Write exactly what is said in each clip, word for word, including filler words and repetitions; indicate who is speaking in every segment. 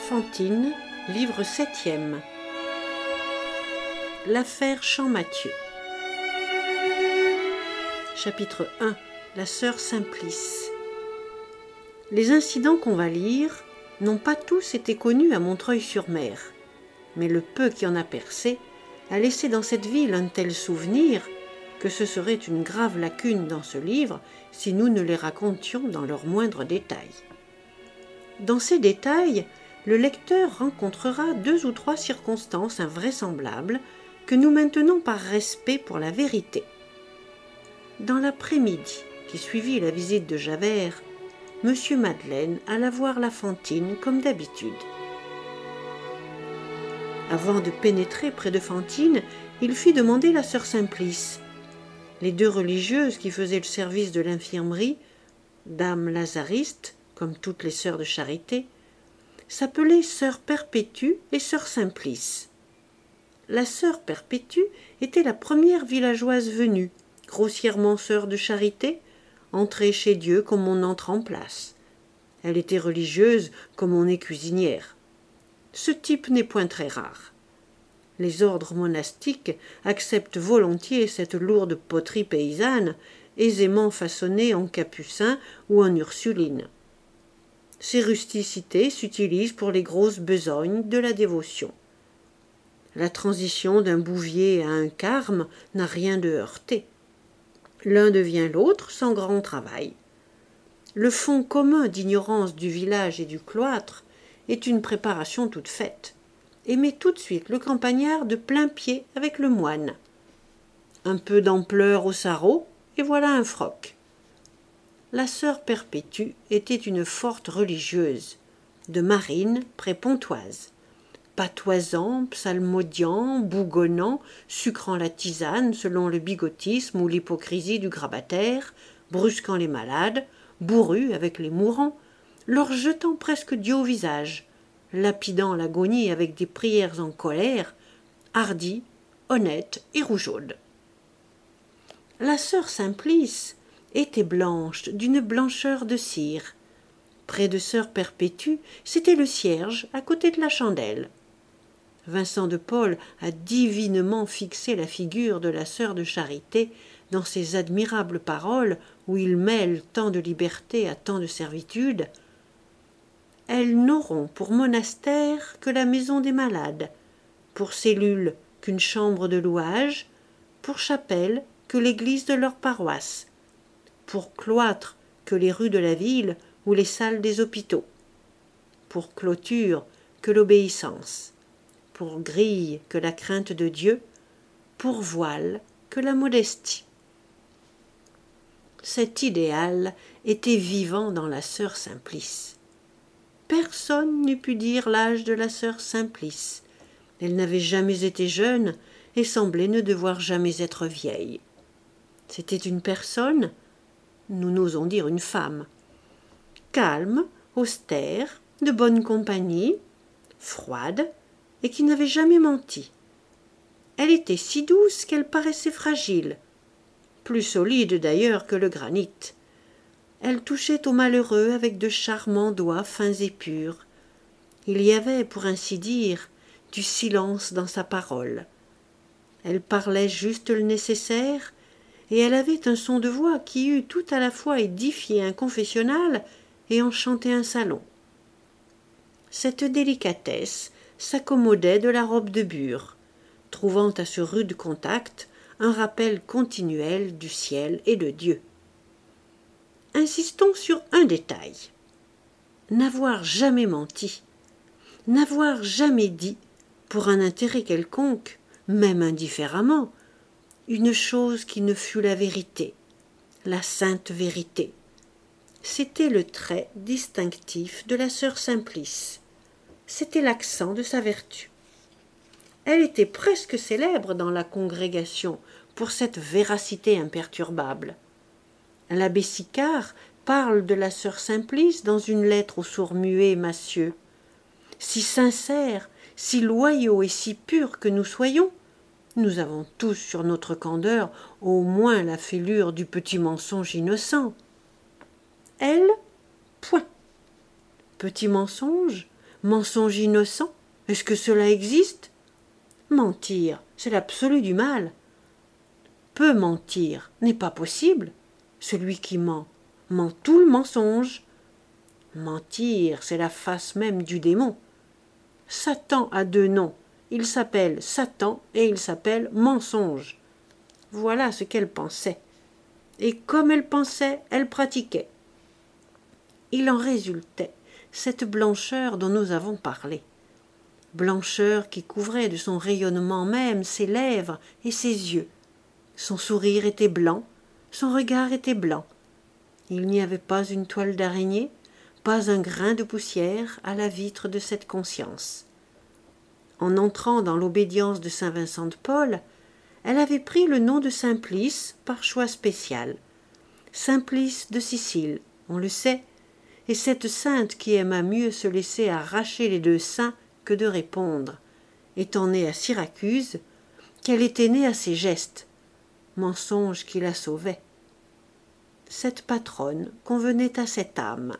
Speaker 1: Fantine, livre septième. L'affaire Champmathieu. Chapitre un. La sœur Simplice. Les incidents qu'on va lire n'ont pas tous été connus à Montreuil-sur-Mer, mais le peu qui en a percé a laissé dans cette ville un tel souvenir que ce serait une grave lacune dans ce livre si nous ne les racontions dans leurs moindres détails. Dans ces détails, le lecteur rencontrera deux ou trois circonstances invraisemblables que nous maintenons par respect pour la vérité. Dans l'après-midi qui suivit la visite de Javert, Monsieur Madeleine alla voir la Fantine comme d'habitude. Avant de pénétrer près de Fantine, il fit demander la sœur Simplice. Les deux religieuses qui faisaient le service de l'infirmerie, Dame Lazariste, comme toutes les sœurs de charité, s'appelaient sœur Perpétue et sœur Simplice. La sœur Perpétue était la première villageoise venue, grossièrement sœur de charité, entrée chez Dieu comme on entre en place. Elle était religieuse comme on est cuisinière. Ce type n'est point très rare. Les ordres monastiques acceptent volontiers cette lourde poterie paysanne, aisément façonnée en capucin ou en ursuline. Ces rusticités s'utilisent pour les grosses besognes de la dévotion. La transition d'un bouvier à un carme n'a rien de heurté. L'un devient l'autre sans grand travail. Le fond commun d'ignorance du village et du cloître est une préparation toute faite, et met tout de suite le campagnard de plein pied avec le moine. Un peu d'ampleur au sarrau, et voilà un froc. La sœur Perpétue était une forte religieuse, de Marine près Pontoise, patoisant, psalmodiant, bougonnant, sucrant la tisane selon le bigotisme ou l'hypocrisie du grabataire, brusquant les malades, bourru avec les mourants, leur jetant presque Dieu au visage, lapidant l'agonie avec des prières en colère, hardie, honnête et rougeaude. La sœur Simplice était blanche, d'une blancheur de cire. Près de sœur Perpétue, c'était le cierge, à côté de la chandelle. Vincent de Paul a divinement fixé la figure de la sœur de charité dans ses admirables paroles où il mêle tant de liberté à tant de servitude. Elles n'auront pour monastère que la maison des malades, pour cellule qu'une chambre de louage, pour chapelle que l'église de leur paroisse, pour cloître que les rues de la ville ou les salles des hôpitaux, pour clôture que l'obéissance, pour grille que la crainte de Dieu, pour voile que la modestie. Cet idéal était vivant dans la sœur Simplice. Personne n'eût pu dire l'âge de la sœur Simplice. Elle n'avait jamais été jeune et semblait ne devoir jamais être vieille. C'était une personne, nous n'osons dire une femme, calme, austère, de bonne compagnie, froide, et qui n'avait jamais menti. Elle était si douce qu'elle paraissait fragile, plus solide d'ailleurs que le granit. Elle touchait aux malheureux avec de charmants doigts fins et purs. Il y avait, pour ainsi dire, du silence dans sa parole. Elle parlait juste le nécessaire, et elle avait un son de voix qui eût tout à la fois édifié un confessionnal et enchanté un salon. Cette délicatesse s'accommodait de la robe de bure, trouvant à ce rude contact un rappel continuel du ciel et de Dieu. Insistons sur un détail. N'avoir jamais menti, n'avoir jamais dit, pour un intérêt quelconque, même indifféremment, une chose qui ne fût la vérité, la sainte vérité. C'était le trait distinctif de la sœur Simplice. C'était l'accent de sa vertu. Elle était presque célèbre dans la congrégation pour cette véracité imperturbable. L'abbé Sicard parle de la sœur Simplice dans une lettre au sourd-muet Massieu. Si sincères, si loyaux et si purs que nous soyons, nous avons tous sur notre candeur au moins la fêlure du petit mensonge innocent. Elle, point. Petit mensonge, Mensonge innocent? Est-ce que cela existe? Mentir, c'est l'absolu du mal. Peu mentir n'est pas possible. Celui qui ment, ment tout le mensonge. Mentir, c'est la face même du démon. Satan a deux noms. Il s'appelle Satan et il s'appelle mensonge. Voilà ce qu'elle pensait. Et comme elle pensait, elle pratiquait. Il en résultait cette blancheur dont nous avons parlé. Blancheur qui couvrait de son rayonnement même ses lèvres et ses yeux. Son sourire était blanc, son regard était blanc. Il n'y avait pas une toile d'araignée, pas un grain de poussière à la vitre de cette conscience. En entrant dans l'obédience de saint Vincent de Paul, elle avait pris le nom de Simplice par choix spécial. Simplice de Sicile, on le sait, et cette sainte qui aima mieux se laisser arracher les deux seins que de répondre, étant née à Syracuse, qu'elle était née à ses gestes, mensonge qui la sauvait. Cette patronne convenait à cette âme.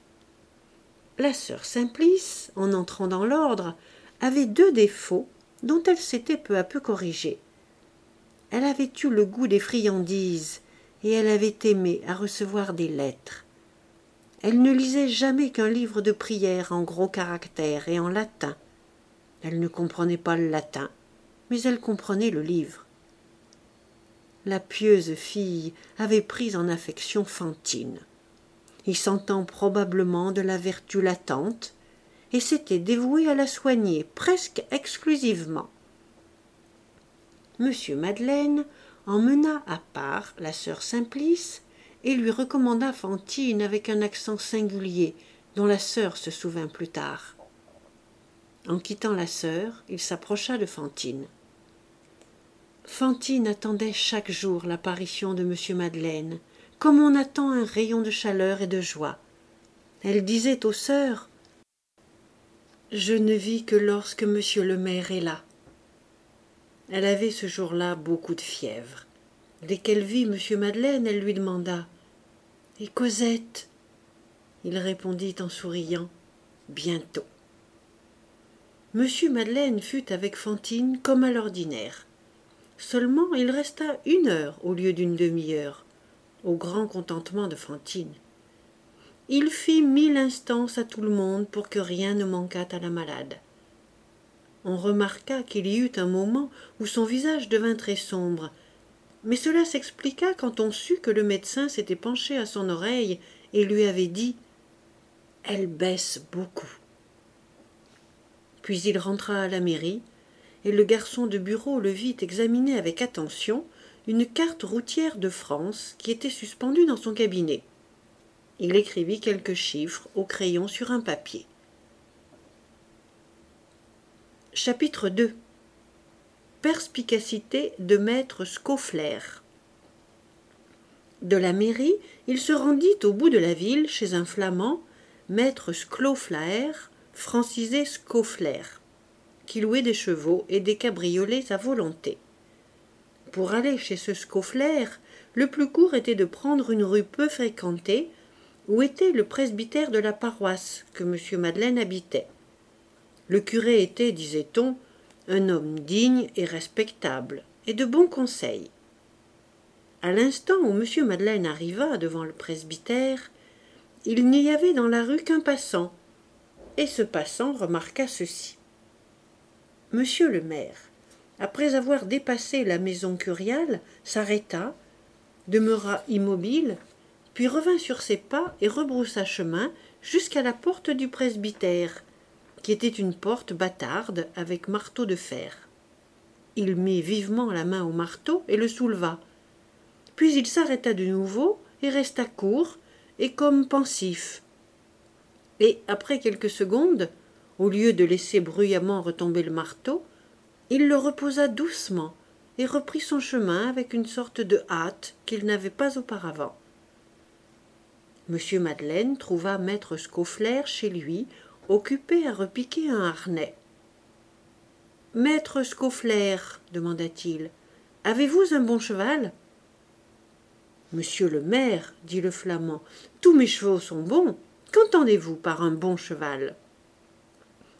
Speaker 1: La sœur Simplice, en entrant dans l'ordre, avait deux défauts dont elle s'était peu à peu corrigée. Elle avait eu le goût des friandises et elle avait aimé à recevoir des lettres. Elle ne lisait jamais qu'un livre de prières en gros caractères et en latin. Elle ne comprenait pas le latin, mais elle comprenait le livre. La pieuse fille avait pris en affection Fantine, y sentant probablement de la vertu latente, et s'était dévouée à la soigner presque exclusivement. Monsieur Madeleine emmena à part la sœur Simplice et lui recommanda Fantine avec un accent singulier dont la sœur se souvint plus tard. En quittant la sœur, il s'approcha de Fantine. Fantine attendait chaque jour l'apparition de monsieur Madeleine, comme on attend un rayon de chaleur et de joie. Elle disait aux sœurs « Je ne vis que lorsque monsieur le maire est là. » Elle avait ce jour-là beaucoup de fièvre. Dès qu'elle vit monsieur Madeleine, elle lui demanda « Et Cosette ?» Il répondit en souriant « Bientôt. » Monsieur Madeleine fut avec Fantine comme à l'ordinaire. Seulement il resta une heure au lieu d'une demi-heure, au grand contentement de Fantine. Il fit mille instances à tout le monde pour que rien ne manquât à la malade. On remarqua qu'il y eut un moment où son visage devint très sombre, mais cela s'expliqua quand on sut que le médecin s'était penché à son oreille et lui avait dit « Elle baisse beaucoup ». Puis il rentra à la mairie, et le garçon de bureau le vit examiner avec attention une carte routière de France qui était suspendue dans son cabinet. Il écrivit quelques chiffres au crayon sur un papier. Chapitre deux. Perspicacité de maître Scaufflaire. De la mairie, il se rendit au bout de la ville chez un flamand, maître Scloflaer, francisé Scaufflaire, qui louait des chevaux et des cabriolets à volonté. Pour aller chez ce Scaufflaire, le plus court était de prendre une rue peu fréquentée, où était le presbytère de la paroisse que monsieur Madeleine habitait. Le curé était, disait-on, un homme digne et respectable, et de bons conseils. À l'instant où monsieur Madeleine arriva devant le presbytère, il n'y avait dans la rue qu'un passant, et ce passant remarqua ceci. Monsieur le maire, après avoir dépassé la maison curiale, s'arrêta, demeura immobile, puis revint sur ses pas et rebroussa chemin jusqu'à la porte du presbytère, qui était une porte bâtarde avec marteau de fer. Il mit vivement la main au marteau et le souleva. Puis il s'arrêta de nouveau et resta court et comme pensif. Et après quelques secondes, au lieu de laisser bruyamment retomber le marteau, il le reposa doucement et reprit son chemin avec une sorte de hâte qu'il n'avait pas auparavant. Monsieur Madeleine trouva maître Scaufflaire chez lui, occupé à repiquer un harnais. « Maître Scaufflaire, demanda-t-il, avez-vous un bon cheval ?»« Monsieur le maire, dit le flamand, tous mes chevaux sont bons. Qu'entendez-vous par un bon cheval ?»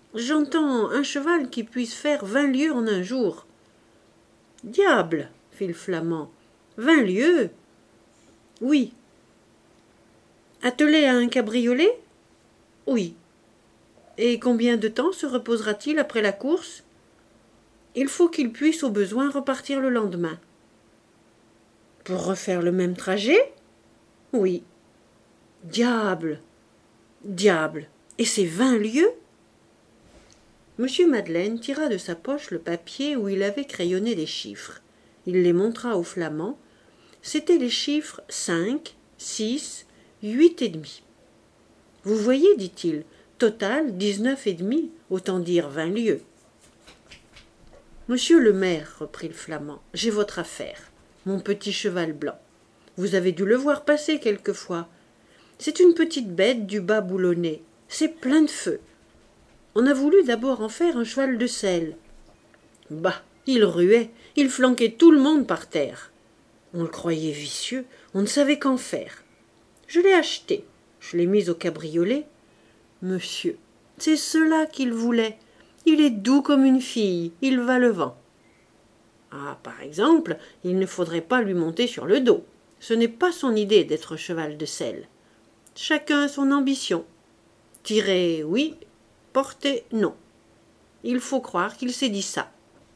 Speaker 1: J'entends un cheval qui puisse faire vingt lieues en un jour. Diable, fit le Flamand. Vingt lieues? Oui. Attelé à un cabriolet? Oui. Et combien de temps se reposera-t-il après la course? Il faut qu'il puisse au besoin repartir le lendemain. Pour refaire le même trajet? Oui. Diable! Diable! Et c'est vingt lieues? Monsieur Madeleine tira de sa poche le papier où il avait crayonné des chiffres. Il les montra au Flamand. C'étaient les chiffres cinq, six, huit et demi. Vous voyez, dit-il, total dix-neuf et demi, autant dire vingt lieues. Monsieur le maire, reprit le Flamand, j'ai votre affaire, mon petit cheval blanc. Vous avez dû le voir passer quelquefois. C'est une petite bête du bas boulonnais. C'est plein de feu. On a voulu d'abord en faire un cheval de selle. Bah, il ruait, il flanquait tout le monde par terre. On le croyait vicieux, on ne savait qu'en faire. Je l'ai acheté, je l'ai mis au cabriolet. Monsieur, c'est cela qu'il voulait. Il est doux comme une fille, il va le vent. Ah, par exemple, il ne faudrait pas lui monter sur le dos. Ce n'est pas son idée d'être cheval de selle. Chacun son ambition. Tirer, oui. Porter, non. Il faut croire qu'il s'est dit ça.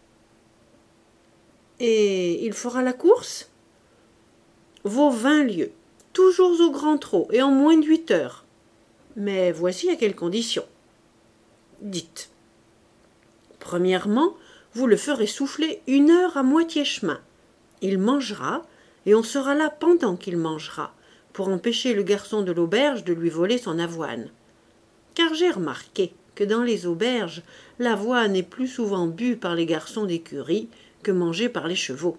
Speaker 1: Et il fera la course? Vaut vingt lieues, toujours au grand trot et en moins de huit heures. Mais voici à quelles conditions. Dites. Premièrement, vous le ferez souffler une heure à moitié chemin. Il mangera, et on sera là pendant qu'il mangera, pour empêcher le garçon de l'auberge de lui voler son avoine. Car j'ai remarqué que dans les auberges, l'avoine est plus souvent bue par les garçons d'écurie que mangée par les chevaux.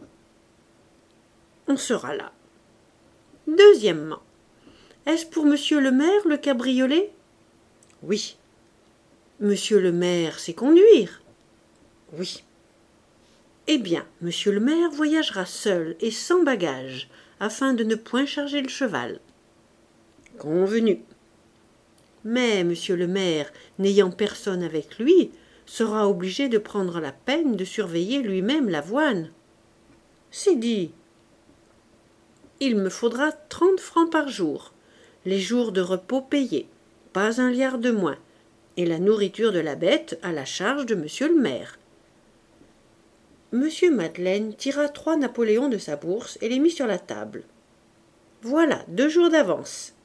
Speaker 1: On sera là. Deuxièmement, est-ce pour monsieur le maire le cabriolet? Oui. Monsieur le maire sait conduire? Oui. Eh bien, monsieur le maire voyagera seul et sans bagages, afin de ne point charger le cheval. Convenu. Mais monsieur le maire, n'ayant personne avec lui, sera obligé de prendre la peine de surveiller lui-même l'avoine. C'est dit. Il me faudra trente francs par jour, les jours de repos payés, pas un liard de moins, et la nourriture de la bête à la charge de monsieur le maire. Monsieur Madeleine tira trois napoléons de sa bourse et les mit sur la table. Voilà, deux jours d'avance.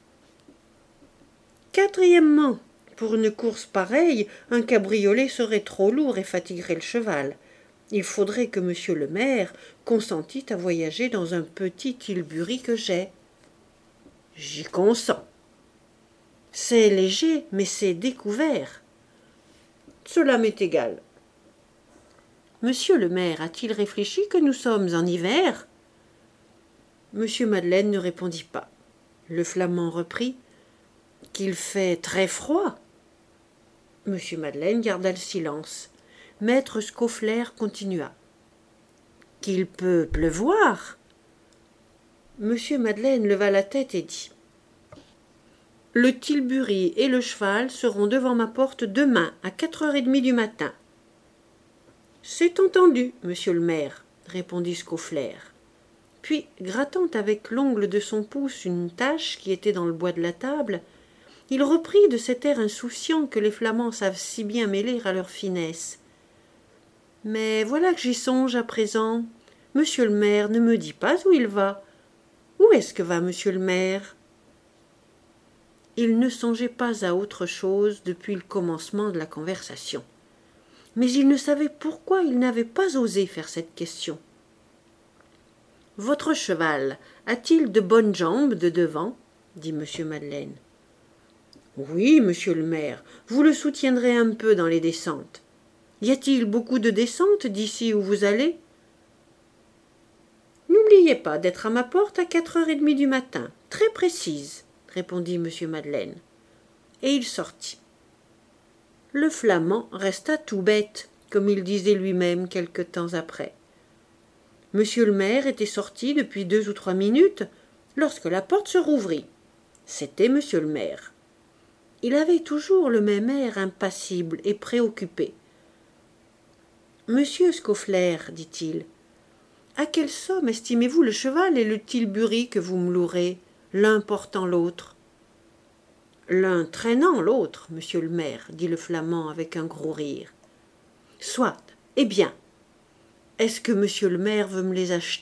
Speaker 1: Quatrièmement, pour une course pareille, un cabriolet serait trop lourd et fatiguerait le cheval. Il faudrait que monsieur le maire consentît à voyager dans un petit tilbury que j'ai. J'y consens. C'est léger, mais c'est découvert. Cela m'est égal. Monsieur le maire a-t-il réfléchi que nous sommes en hiver? Monsieur Madeleine ne répondit pas. Le Flamand reprit. Qu'il fait très froid. Monsieur Madeleine garda le silence. Maître Scaufflaire continua. Qu'il peut pleuvoir. Monsieur Madeleine leva la tête et dit. Le tilbury et le cheval seront devant ma porte demain à quatre heures et demie du matin. C'est entendu, monsieur le maire, répondit Scaufflaire. Puis, grattant avec l'ongle de son pouce une tache qui était dans le bois de la table, il reprit de cet air insouciant que les Flamands savent si bien mêler à leur finesse. Mais voilà que j'y songe à présent. Monsieur le maire ne me dit pas où il va. Où est-ce que va monsieur le maire? Il ne songeait pas à autre chose depuis le commencement de la conversation. Mais il ne savait pourquoi il n'avait pas osé faire cette question. Votre cheval a-t-il de bonnes jambes de devant? Dit monsieur Madeleine. Oui, monsieur le maire, vous le soutiendrez un peu dans les descentes. Y a-t-il beaucoup de descentes d'ici où vous allez? N'oubliez pas d'être à ma porte à quatre heures et demie du matin, très précise, répondit monsieur Madeleine. Et il sortit. Le Flamand resta tout bête, comme il disait lui-même quelque temps après. Monsieur le maire était sorti depuis deux ou trois minutes, lorsque la porte se rouvrit. C'était monsieur le maire. Il avait toujours le même air impassible et préoccupé. « Monsieur Scaufflaire, dit-il, à quelle somme estimez-vous le cheval et le tilbury que vous me louerez, l'un portant l'autre ?»« L'un traînant l'autre, monsieur le maire, dit le Flamand avec un gros rire. »« Soit, eh bien, est-ce que monsieur le maire veut me les acheter ?»«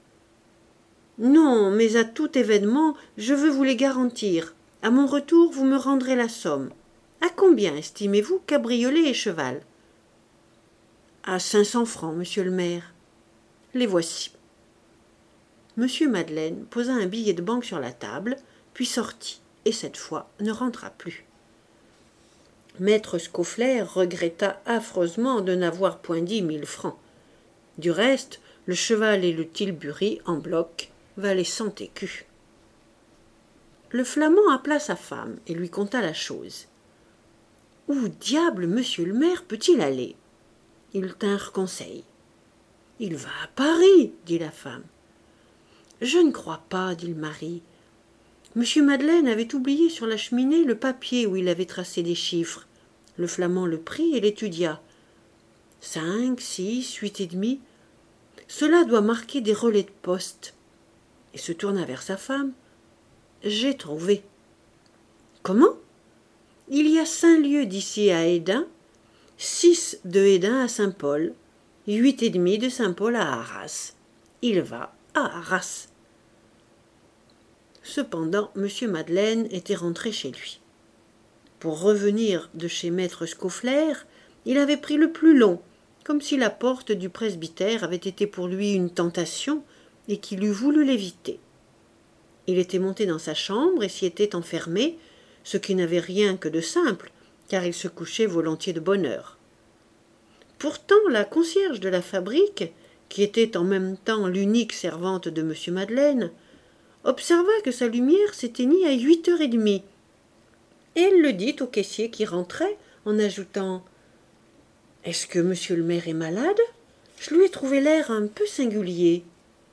Speaker 1: Non, mais à tout événement, je veux vous les garantir. À mon retour, vous me rendrez la somme. À combien estimez-vous cabriolet et cheval ?»« À cinq cents francs, monsieur le maire. » « Les voici. » Monsieur Madeleine posa un billet de banque sur la table, puis sortit, et cette fois ne rentra plus. Maître Scaufflaire regretta affreusement de n'avoir point dit mille francs. Du reste, le cheval et le tilbury, en bloc, valaient cent écus. Le Flamand appela sa femme et lui conta la chose. « Où diable monsieur le maire peut-il aller ?» Ils tinrent conseil. « Il va à Paris, dit la femme. « Je ne crois pas, dit le mari. Monsieur Madeleine avait oublié sur la cheminée le papier où il avait tracé des chiffres. Le Flamand le prit et l'étudia. Cinq, six, huit et demi. Cela doit marquer des relais de poste. Et se tourna vers sa femme. J'ai trouvé. Comment? Il y a cinq lieues d'ici à Hesdin, six de Hesdin à Saint-Paul, huit et demi de Saint-Paul à Arras. Il va à Arras. Cependant, monsieur Madeleine était rentré chez lui. Pour revenir de chez maître Scaufflaire, il avait pris le plus long, comme si la porte du presbytère avait été pour lui une tentation et qu'il eût voulu l'éviter. Il était monté dans sa chambre et s'y était enfermé, ce qui n'avait rien que de simple, car il se couchait volontiers de bonne heure. Pourtant, la concierge de la fabrique, qui était en même temps l'unique servante de monsieur Madeleine, observa que sa lumière s'éteignit à huit heures et demie, et elle le dit au caissier qui rentrait, en ajoutant « Est-ce que monsieur le maire est malade? Je lui ai trouvé l'air un peu singulier. »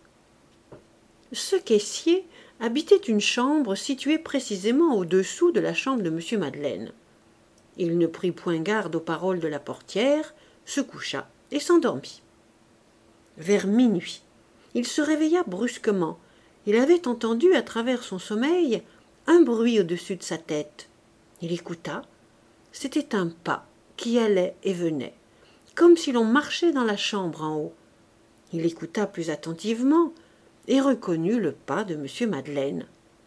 Speaker 1: Ce caissier habitait une chambre située précisément au-dessous de la chambre de monsieur Madeleine. Il ne prit point garde aux paroles de la portière, se coucha et s'endormit. Vers minuit, il se réveilla brusquement. Il avait entendu à travers son sommeil un bruit au-dessus de sa tête. Il écouta. C'était un pas qui allait et venait, comme si l'on marchait dans la chambre en haut. Il écouta plus attentivement et reconnut le pas de monsieur Madeleine.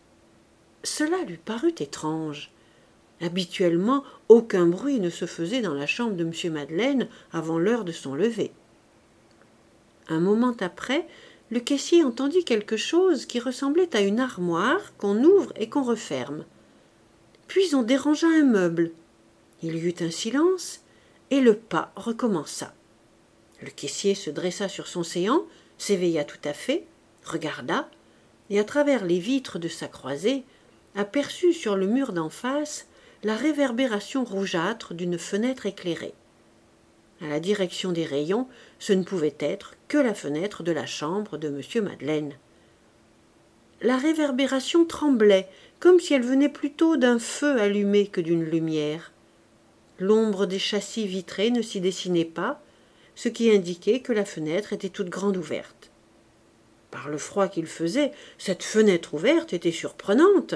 Speaker 1: Cela lui parut étrange. Habituellement, aucun bruit ne se faisait dans la chambre de monsieur Madeleine avant l'heure de son lever. Un moment après, le caissier entendit quelque chose qui ressemblait à une armoire qu'on ouvre et qu'on referme. Puis on dérangea un meuble. Il y eut un silence, et le pas recommença. Le caissier se dressa sur son séant, s'éveilla tout à fait, regarda, et à travers les vitres de sa croisée, aperçut sur le mur d'en face la réverbération rougeâtre d'une fenêtre éclairée. À la direction des rayons, ce ne pouvait être que la fenêtre de la chambre de monsieur Madeleine. La réverbération tremblait, comme si elle venait plutôt d'un feu allumé que d'une lumière. L'ombre des châssis vitrés ne s'y dessinait pas, ce qui indiquait que la fenêtre était toute grande ouverte. Par le froid qu'il faisait, cette fenêtre ouverte était surprenante.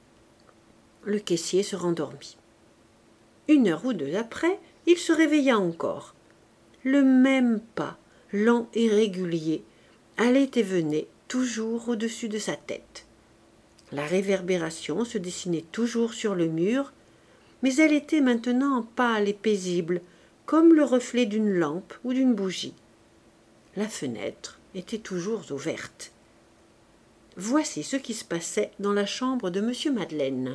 Speaker 1: Le caissier se rendormit. Une heure ou deux après, il se réveilla encore. Le même pas, lent et régulier, allait et venait toujours au-dessus de sa tête. La réverbération se dessinait toujours sur le mur, mais elle était maintenant pâle et paisible, comme le reflet d'une lampe ou d'une bougie. La fenêtre était toujours ouverte. Voici ce qui se passait dans la chambre de monsieur Madeleine.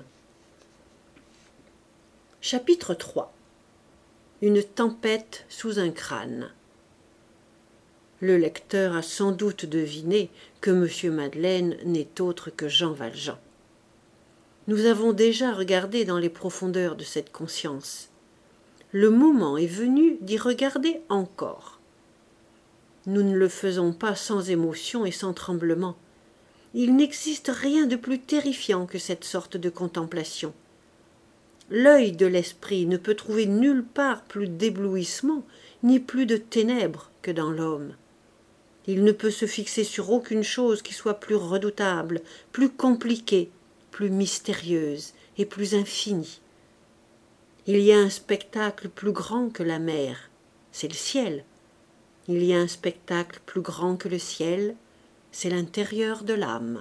Speaker 1: Chapitre trois. Une tempête sous un crâne. Le lecteur a sans doute deviné que monsieur Madeleine n'est autre que Jean Valjean. Nous avons déjà regardé dans les profondeurs de cette conscience. Le moment est venu d'y regarder encore. Nous ne le faisons pas sans émotion et sans tremblement. Il n'existe rien de plus terrifiant que cette sorte de contemplation. L'œil de l'esprit ne peut trouver nulle part plus d'éblouissement, ni plus de ténèbres que dans l'homme. Il ne peut se fixer sur aucune chose qui soit plus redoutable, plus compliquée, plus mystérieuse et plus infinie. Il y a un spectacle plus grand que la mer, c'est le ciel. Il y a un spectacle plus grand que le ciel, c'est l'intérieur de l'âme.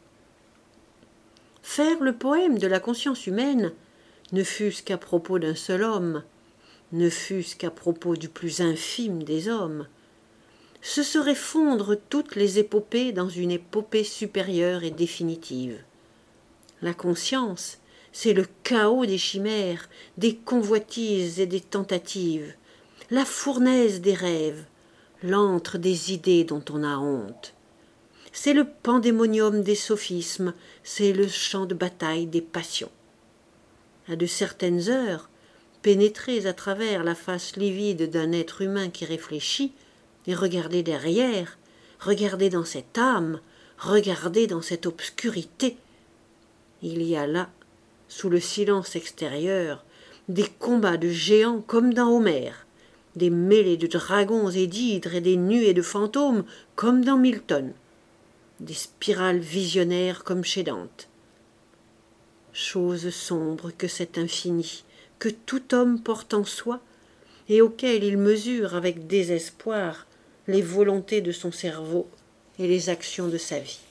Speaker 1: Faire le poème de la conscience humaine, ne fût-ce qu'à propos d'un seul homme, ne fût-ce qu'à propos du plus infime des hommes, ce serait fondre toutes les épopées dans une épopée supérieure et définitive. La conscience, c'est le chaos des chimères, des convoitises et des tentatives, la fournaise des rêves, l'antre des idées dont on a honte. C'est le pandémonium des sophismes, c'est le champ de bataille des passions. À de certaines heures, pénétrez à travers la face livide d'un être humain qui réfléchit, et regardez derrière, regardez dans cette âme, regardez dans cette obscurité. Il y a là, sous le silence extérieur, des combats de géants comme dans Homère, des mêlées de dragons et d'hydres et des nuées de fantômes comme dans Milton, des spirales visionnaires comme chez Dante. Chose sombre que cet infini, que tout homme porte en soi, et auquel il mesure avec désespoir les volontés de son cerveau et les actions de sa vie.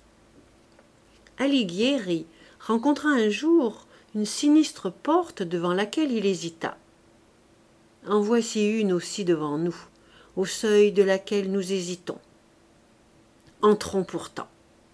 Speaker 1: Alighieri rencontra un jour une sinistre porte devant laquelle il hésita. En voici une aussi devant nous, au seuil de laquelle nous hésitons. Entrons pourtant.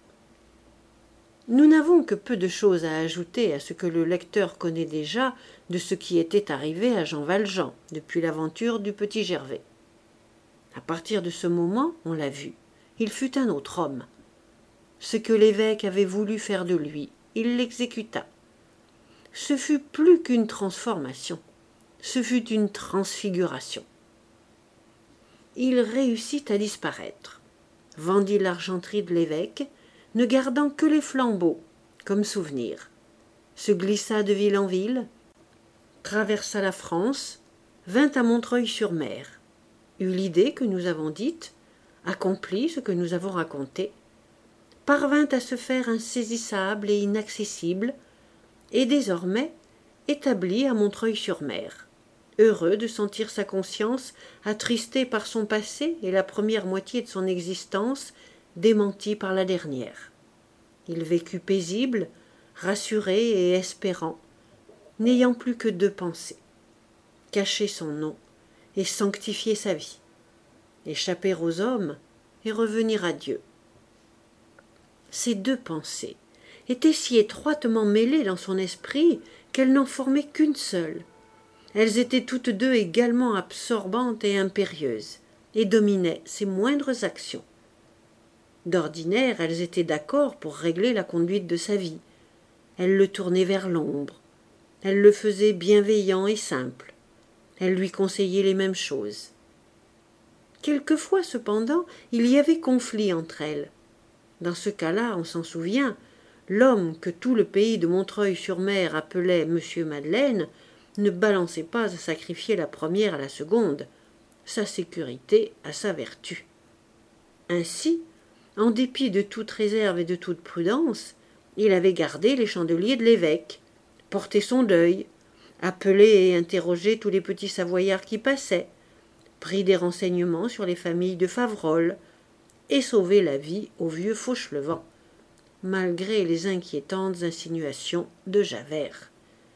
Speaker 1: Nous n'avons que peu de choses à ajouter à ce que le lecteur connaît déjà de ce qui était arrivé à Jean Valjean depuis l'aventure du petit Gervais. À partir de ce moment, on l'a vu, il fut un autre homme. Ce que l'évêque avait voulu faire de lui, il l'exécuta. Ce fut plus qu'une transformation, ce fut une transfiguration. Il réussit à disparaître, vendit l'argenterie de l'évêque, ne gardant que les flambeaux, comme souvenir, se glissa de ville en ville, traversa la France, vint à Montreuil-sur-Mer, eut l'idée que nous avons dite, accomplit ce que nous avons raconté, parvint à se faire insaisissable et inaccessible, et désormais établi à Montreuil-sur-Mer, heureux de sentir sa conscience attristée par son passé et la première moitié de son existence démentie par la dernière. Il vécut paisible, rassuré et espérant, n'ayant plus que deux pensées, cacher son nom et sanctifier sa vie, échapper aux hommes et revenir à Dieu. Ces deux pensées étaient si étroitement mêlées dans son esprit qu'elles n'en formaient qu'une seule. Elles étaient toutes deux également absorbantes et impérieuses, et dominaient ses moindres actions. D'ordinaire, elles étaient d'accord pour régler la conduite de sa vie. Elles le tournaient vers l'ombre. Elles le faisaient bienveillant et simple. Elles lui conseillaient les mêmes choses. Quelquefois, cependant, il y avait conflit entre elles. Dans ce cas-là, on s'en souvient, l'homme que tout le pays de Montreuil-sur-Mer appelait Monsieur Madeleine ne balançait pas à sacrifier la première à la seconde, sa sécurité à sa vertu. Ainsi, en dépit de toute réserve et de toute prudence, il avait gardé les chandeliers de l'évêque, porté son deuil, appelé et interrogé tous les petits savoyards qui passaient, pris des renseignements sur les familles de Faverolles, et sauvé la vie au vieux Fauchelevent, malgré les inquiétantes insinuations de Javert.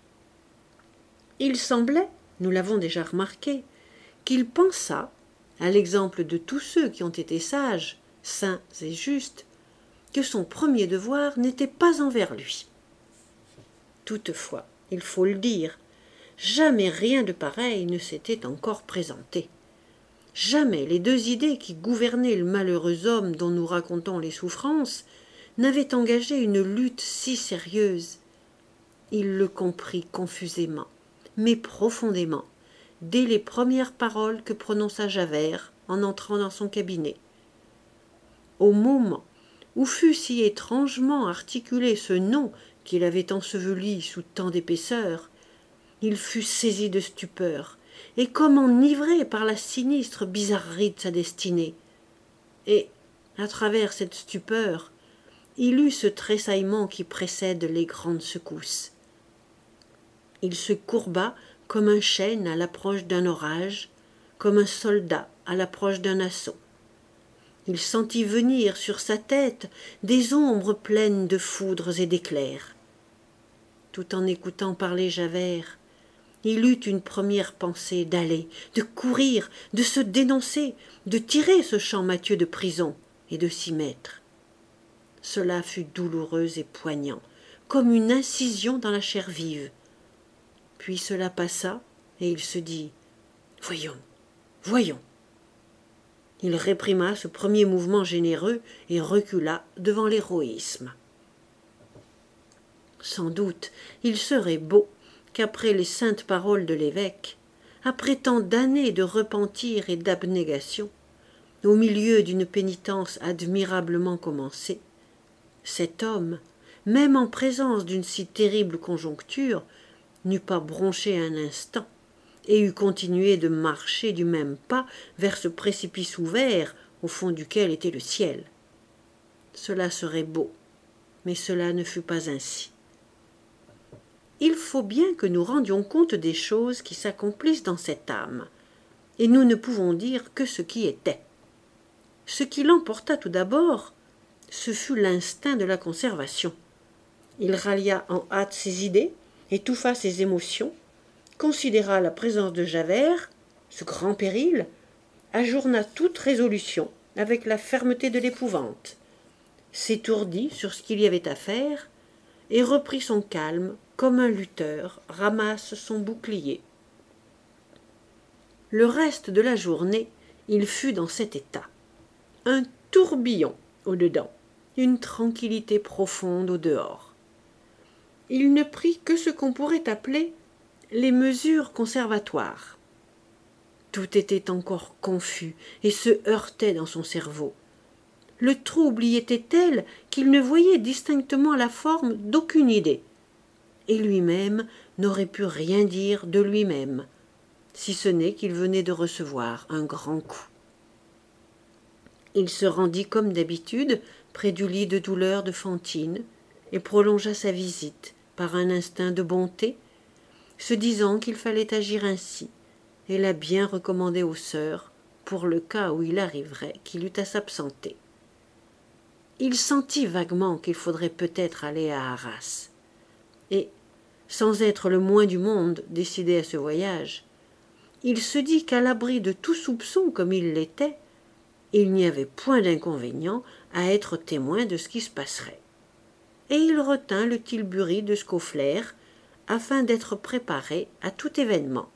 Speaker 1: Il semblait, nous l'avons déjà remarqué, qu'il pensa, à l'exemple de tous ceux qui ont été sages, saints et justes, que son premier devoir n'était pas envers lui. Toutefois, il faut le dire, jamais rien de pareil ne s'était encore présenté. Jamais les deux idées qui gouvernaient le malheureux homme dont nous racontons les souffrances n'avaient engagé une lutte si sérieuse. Il le comprit confusément, mais profondément, dès les premières paroles que prononça Javert en entrant dans son cabinet. Au moment où fut si étrangement articulé ce nom qu'il avait enseveli sous tant d'épaisseur, Il fut saisi de stupeur, et comme enivré par la sinistre bizarrerie de sa destinée. Et, à travers cette stupeur, il eut ce tressaillement qui précède les grandes secousses. Il se courba comme un chêne à l'approche d'un orage, comme un soldat à l'approche d'un assaut. Il sentit venir sur sa tête des ombres pleines de foudres et d'éclairs. Tout en écoutant parler Javert, il eut une première pensée d'aller, de courir, de se dénoncer, de tirer ce Champmathieu de prison et de s'y mettre. Cela fut douloureux et poignant, comme une incision dans la chair vive. Puis cela passa, et il se dit « Voyons, voyons !» Il réprima ce premier mouvement généreux et recula devant l'héroïsme. Sans doute, il serait beau qu'après les saintes paroles de l'évêque, après tant d'années de repentir et d'abnégation, au milieu d'une pénitence admirablement commencée, cet homme, même en présence d'une si terrible conjoncture, n'eût pas bronché un instant et eût continué de marcher du même pas vers ce précipice ouvert au fond duquel était le ciel. Cela serait beau, mais cela ne fut pas ainsi. Il faut bien que nous rendions compte des choses qui s'accomplissent dans cette âme, et nous ne pouvons dire que ce qui était. Ce qui l'emporta tout d'abord, ce fut l'instinct de la conservation. Il rallia en hâte ses idées, étouffa ses émotions, considéra la présence de Javert, ce grand péril, ajourna toute résolution avec la fermeté de l'épouvante, s'étourdit sur ce qu'il y avait à faire, et reprit son calme comme un lutteur ramasse son bouclier. Le reste de la journée, il fut dans cet état. Un tourbillon au-dedans, une tranquillité profonde au-dehors. Il ne prit que ce qu'on pourrait appeler les mesures conservatoires. Tout était encore confus et se heurtait dans son cerveau. Le trouble y était tel qu'il ne voyait distinctement la forme d'aucune idée, et lui-même n'aurait pu rien dire de lui-même, si ce n'est qu'il venait de recevoir un grand coup. Il se rendit comme d'habitude près du lit de douleur de Fantine et prolongea sa visite par un instinct de bonté, se disant qu'il fallait agir ainsi, et la bien recommander aux sœurs pour le cas où il arriverait qu'il eût à s'absenter. Il sentit vaguement qu'il faudrait peut-être aller à Arras, et, sans être le moins du monde décidé à ce voyage, il se dit qu'à l'abri de tout soupçon comme il l'était, il n'y avait point d'inconvénient à être témoin de ce qui se passerait. Et il retint le tilbury de Scaufflaire afin d'être préparé à tout événement.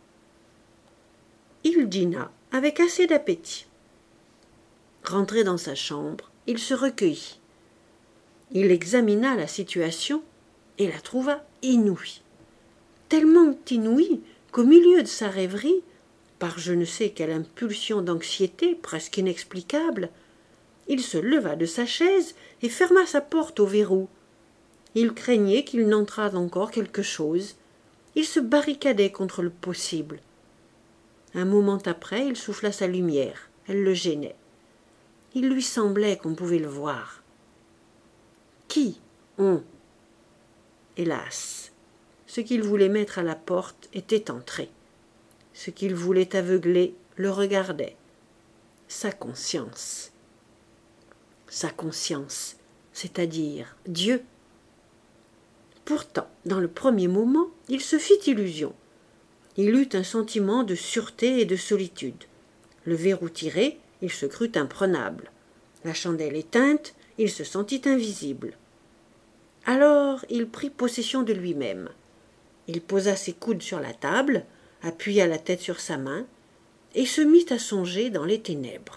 Speaker 1: Il dîna avec assez d'appétit. Rentré dans sa chambre, il se recueillit. Il examina la situation et la trouva inouïe. Tellement inouïe qu'au milieu de sa rêverie, par je ne sais quelle impulsion d'anxiété presque inexplicable, il se leva de sa chaise et ferma sa porte au verrou. Il craignait qu'il n'entrât encore quelque chose. Il se barricadait contre le possible. Un moment après, il souffla sa lumière. Elle le gênait. Il lui semblait qu'on pouvait le voir. Qui? On. Hélas, ce qu'il voulait mettre à la porte était entré. Ce qu'il voulait aveugler le regardait. Sa conscience. Sa conscience, c'est-à-dire Dieu. Pourtant, dans le premier moment, il se fit illusion. Il eut un sentiment de sûreté et de solitude. Le verrou tiré, il se crut imprenable. La chandelle éteinte, il se sentit invisible. Alors il prit possession de lui-même. Il posa ses coudes sur la table, appuya la tête sur sa main, et se mit à songer dans les ténèbres.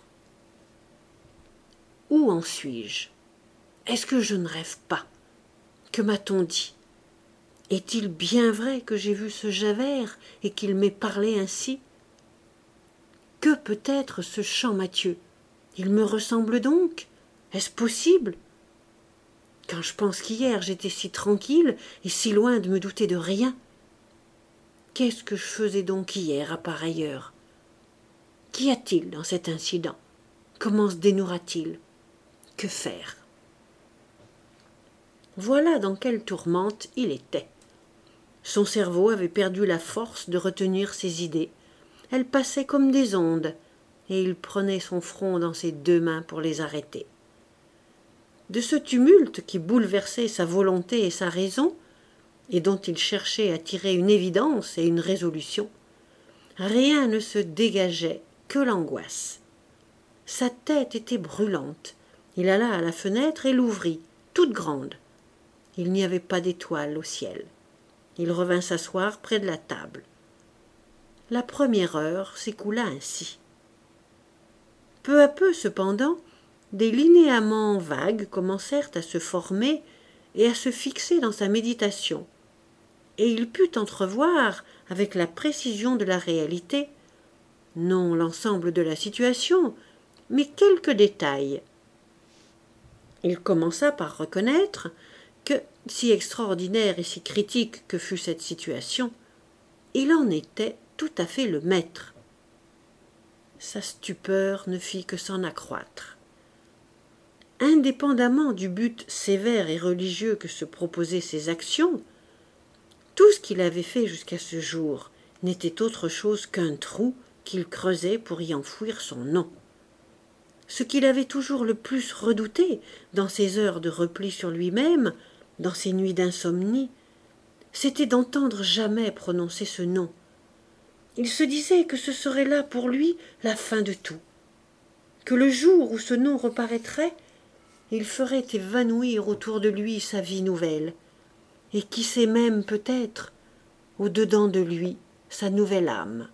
Speaker 1: Où en suis-je? Est-ce que je ne rêve pas? Que m'a-t-on dit? Est-il bien vrai que j'ai vu ce Javert et qu'il m'ait parlé ainsi? Que peut être ce Champmathieu? Il me ressemble donc? Est-ce possible? Quand je pense qu'hier j'étais si tranquille et si loin de me douter de rien. Qu'est-ce que je faisais donc hier à pareille heure? Qu'y a-t-il dans cet incident? Comment se dénouera-t-il? Que faire? Voilà dans quelle tourmente il était. Son cerveau avait perdu la force de retenir ses idées. Elles passaient comme des ondes, et il prenait son front dans ses deux mains pour les arrêter. De ce tumulte qui bouleversait sa volonté et sa raison, et dont il cherchait à tirer une évidence et une résolution, rien ne se dégageait que l'angoisse. Sa tête était brûlante. Il alla à la fenêtre et l'ouvrit, toute grande. Il n'y avait pas d'étoiles au ciel. Il revint s'asseoir près de la table. La première heure s'écoula ainsi. Peu à peu, cependant, des linéaments vagues commencèrent à se former et à se fixer dans sa méditation, et il put entrevoir, avec la précision de la réalité, non l'ensemble de la situation, mais quelques détails. Il commença par reconnaître que, si extraordinaire et si critique que fût cette situation, il en était tout à fait le maître. Sa stupeur ne fit que s'en accroître. Indépendamment du but sévère et religieux que se proposaient ses actions, tout ce qu'il avait fait jusqu'à ce jour n'était autre chose qu'un trou qu'il creusait pour y enfouir son nom. Ce qu'il avait toujours le plus redouté dans ses heures de repli sur lui-même, dans ses nuits d'insomnie, c'était d'entendre jamais prononcer ce nom. Il se disait que ce serait là pour lui la fin de tout, que le jour où ce nom reparaîtrait, il ferait évanouir autour de lui sa vie nouvelle, et qui sait même peut-être, au-dedans de lui, sa nouvelle âme.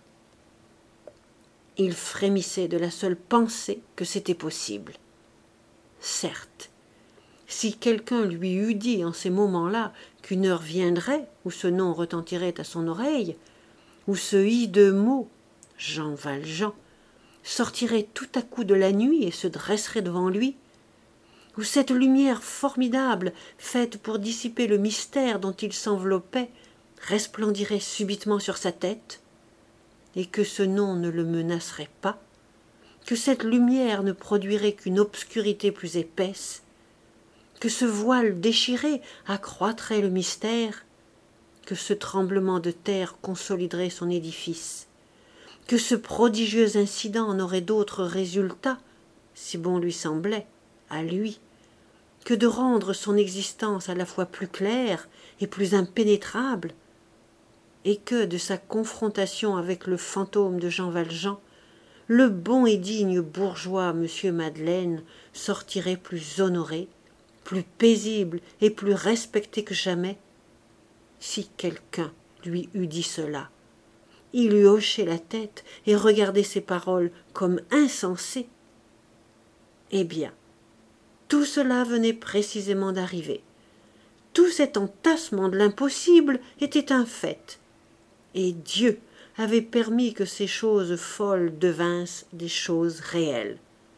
Speaker 1: Il frémissait de la seule pensée que c'était possible. Certes, si quelqu'un lui eût dit en ces moments-là qu'une heure viendrait où ce nom retentirait à son oreille, où ce hideux mot, Jean Valjean, sortirait tout à coup de la nuit et se dresserait devant lui, où cette lumière formidable, faite pour dissiper le mystère dont il s'enveloppait, resplendirait subitement sur sa tête, et que ce nom ne le menacerait pas, que cette lumière ne produirait qu'une obscurité plus épaisse, que ce voile déchiré accroîtrait le mystère, que ce tremblement de terre consoliderait son édifice, que ce prodigieux incident n'aurait d'autre résultat, si bon lui semblait, à lui, que de rendre son existence à la fois plus claire et plus impénétrable, et que, de sa confrontation avec le fantôme de Jean Valjean, le bon et digne bourgeois monsieur Madeleine sortirait plus honoré, plus paisible et plus respecté que jamais. Si quelqu'un lui eût dit cela, il eût hoché la tête et regardé ses paroles comme insensées. Eh bien, tout cela venait précisément d'arriver. Tout cet entassement de l'impossible était un fait, et Dieu avait permis que ces choses folles devinssent des choses réelles.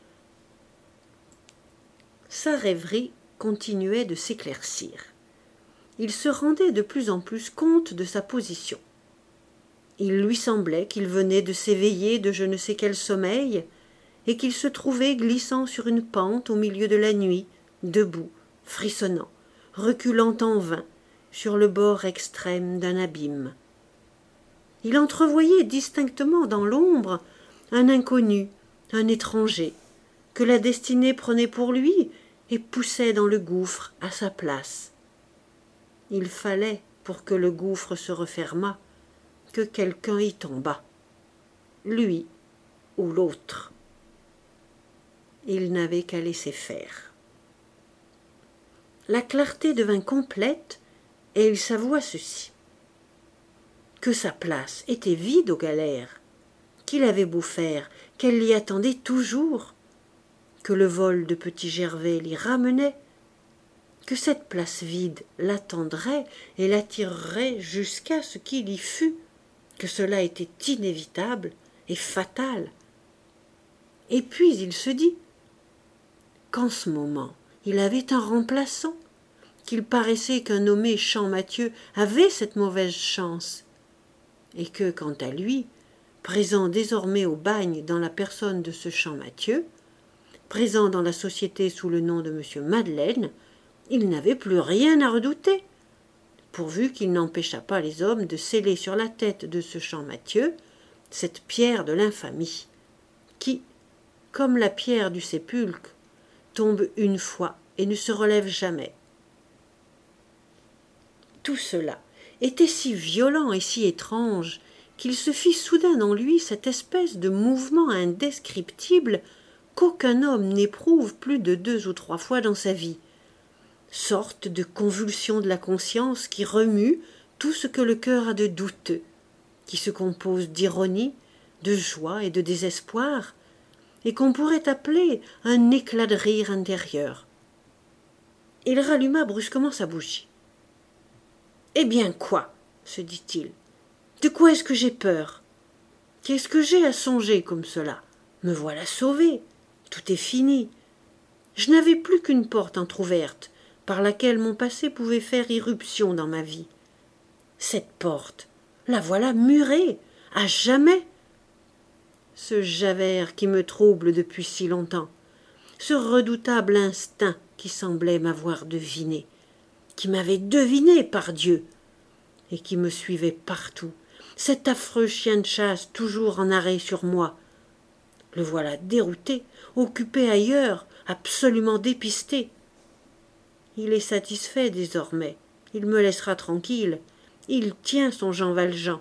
Speaker 1: Sa rêverie continuait de s'éclaircir. Il se rendait de plus en plus compte de sa position. Il lui semblait qu'il venait de s'éveiller de je ne sais quel sommeil, et qu'il se trouvait glissant sur une pente au milieu de la nuit, debout, frissonnant, reculant en vain, sur le bord extrême d'un abîme. Il entrevoyait distinctement dans l'ombre un inconnu, un étranger, que la destinée prenait pour lui et poussait dans le gouffre à sa place. Il fallait, pour que le gouffre se refermât, que quelqu'un y tombât, lui ou l'autre. Il n'avait qu'à laisser faire. La clarté devint complète et il s'avoua ceci: que sa place était vide aux galères, qu'il avait beau faire, qu'elle l'y attendait toujours, que le vol de Petit Gervais l'y ramenait, que cette place vide l'attendrait et l'attirerait jusqu'à ce qu'il y fût, que cela était inévitable et fatal. Et puis il se dit qu'en ce moment il avait un remplaçant, qu'il paraissait qu'un nommé Champmathieu avait cette mauvaise chance, et que, quant à lui, présent désormais au bagne dans la personne de ce Champmathieu, présent dans la société sous le nom de M. Madeleine, il n'avait plus rien à redouter, pourvu qu'il n'empêchât pas les hommes de sceller sur la tête de ce Champmathieu cette pierre de l'infamie, qui, comme la pierre du sépulcre, tombe une fois et ne se relève jamais. Tout cela était si violent et si étrange qu'il se fit soudain dans lui cette espèce de mouvement indescriptible qu'aucun homme n'éprouve plus de deux ou trois fois dans sa vie, sorte de convulsion de la conscience qui remue tout ce que le cœur a de douteux, qui se compose d'ironie, de joie et de désespoir, et qu'on pourrait appeler un éclat de rire intérieur. Il ralluma brusquement sa bougie. « Eh bien quoi ?» se dit-il. « De quoi est-ce que j'ai peur ? Qu'est-ce que j'ai à songer comme cela ? Me voilà sauvé. Tout est fini. Je n'avais plus qu'une porte entr'ouverte, par laquelle mon passé pouvait faire irruption dans ma vie. Cette porte, la voilà murée, à jamais. Ce Javert qui me trouble depuis si longtemps, ce redoutable instinct qui semblait m'avoir deviné, qui m'avait deviné, par Dieu, et qui me suivait partout, cet affreux chien de chasse toujours en arrêt sur moi. Le voilà dérouté, occupé ailleurs, absolument dépisté. Il est satisfait désormais, il me laissera tranquille, il tient son Jean Valjean.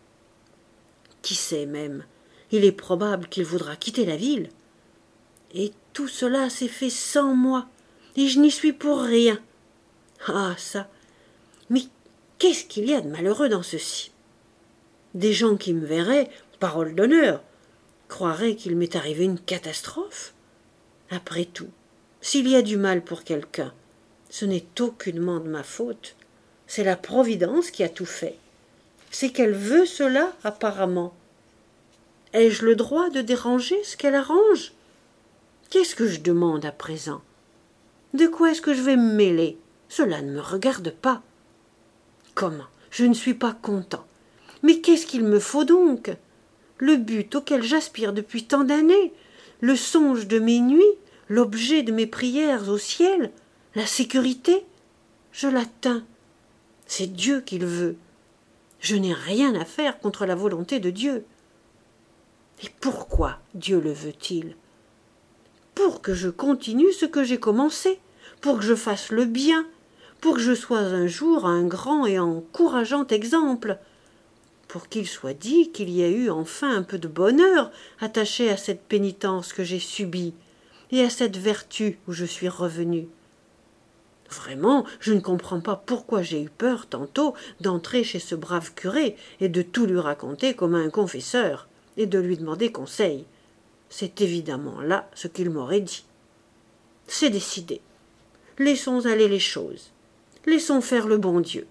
Speaker 1: Qui sait même, il est probable qu'il voudra quitter la ville. Et tout cela s'est fait sans moi, et je n'y suis pour rien. Ah, ça! Mais qu'est-ce qu'il y a de malheureux dans ceci? Des gens qui me verraient, parole d'honneur, croiraient qu'il m'est arrivé une catastrophe. Après tout, s'il y a du mal pour quelqu'un, ce n'est aucunement de ma faute. C'est la Providence qui a tout fait. C'est qu'elle veut cela, apparemment. Ai-je le droit de déranger ce qu'elle arrange? Qu'est-ce que je demande à présent? De quoi est-ce que je vais me mêler? Cela ne me regarde pas. Comment? Je ne suis pas content. Mais qu'est-ce qu'il me faut donc? Le but auquel j'aspire depuis tant d'années, le songe de mes nuits, l'objet de mes prières au ciel, la sécurité, je l'atteins. C'est Dieu qui le veut. Je n'ai rien à faire contre la volonté de Dieu. Et pourquoi Dieu le veut-il? Pour que je continue ce que j'ai commencé, pour que je fasse le bien, pour que je sois un jour un grand et encourageant exemple, pour qu'il soit dit qu'il y a eu enfin un peu de bonheur attaché à cette pénitence que j'ai subie et à cette vertu où je suis revenu. Vraiment, je ne comprends pas pourquoi j'ai eu peur tantôt d'entrer chez ce brave curé et de tout lui raconter comme à un confesseur et de lui demander conseil. C'est évidemment là ce qu'il m'aurait dit. C'est décidé. Laissons aller les choses. Laissons faire le bon Dieu.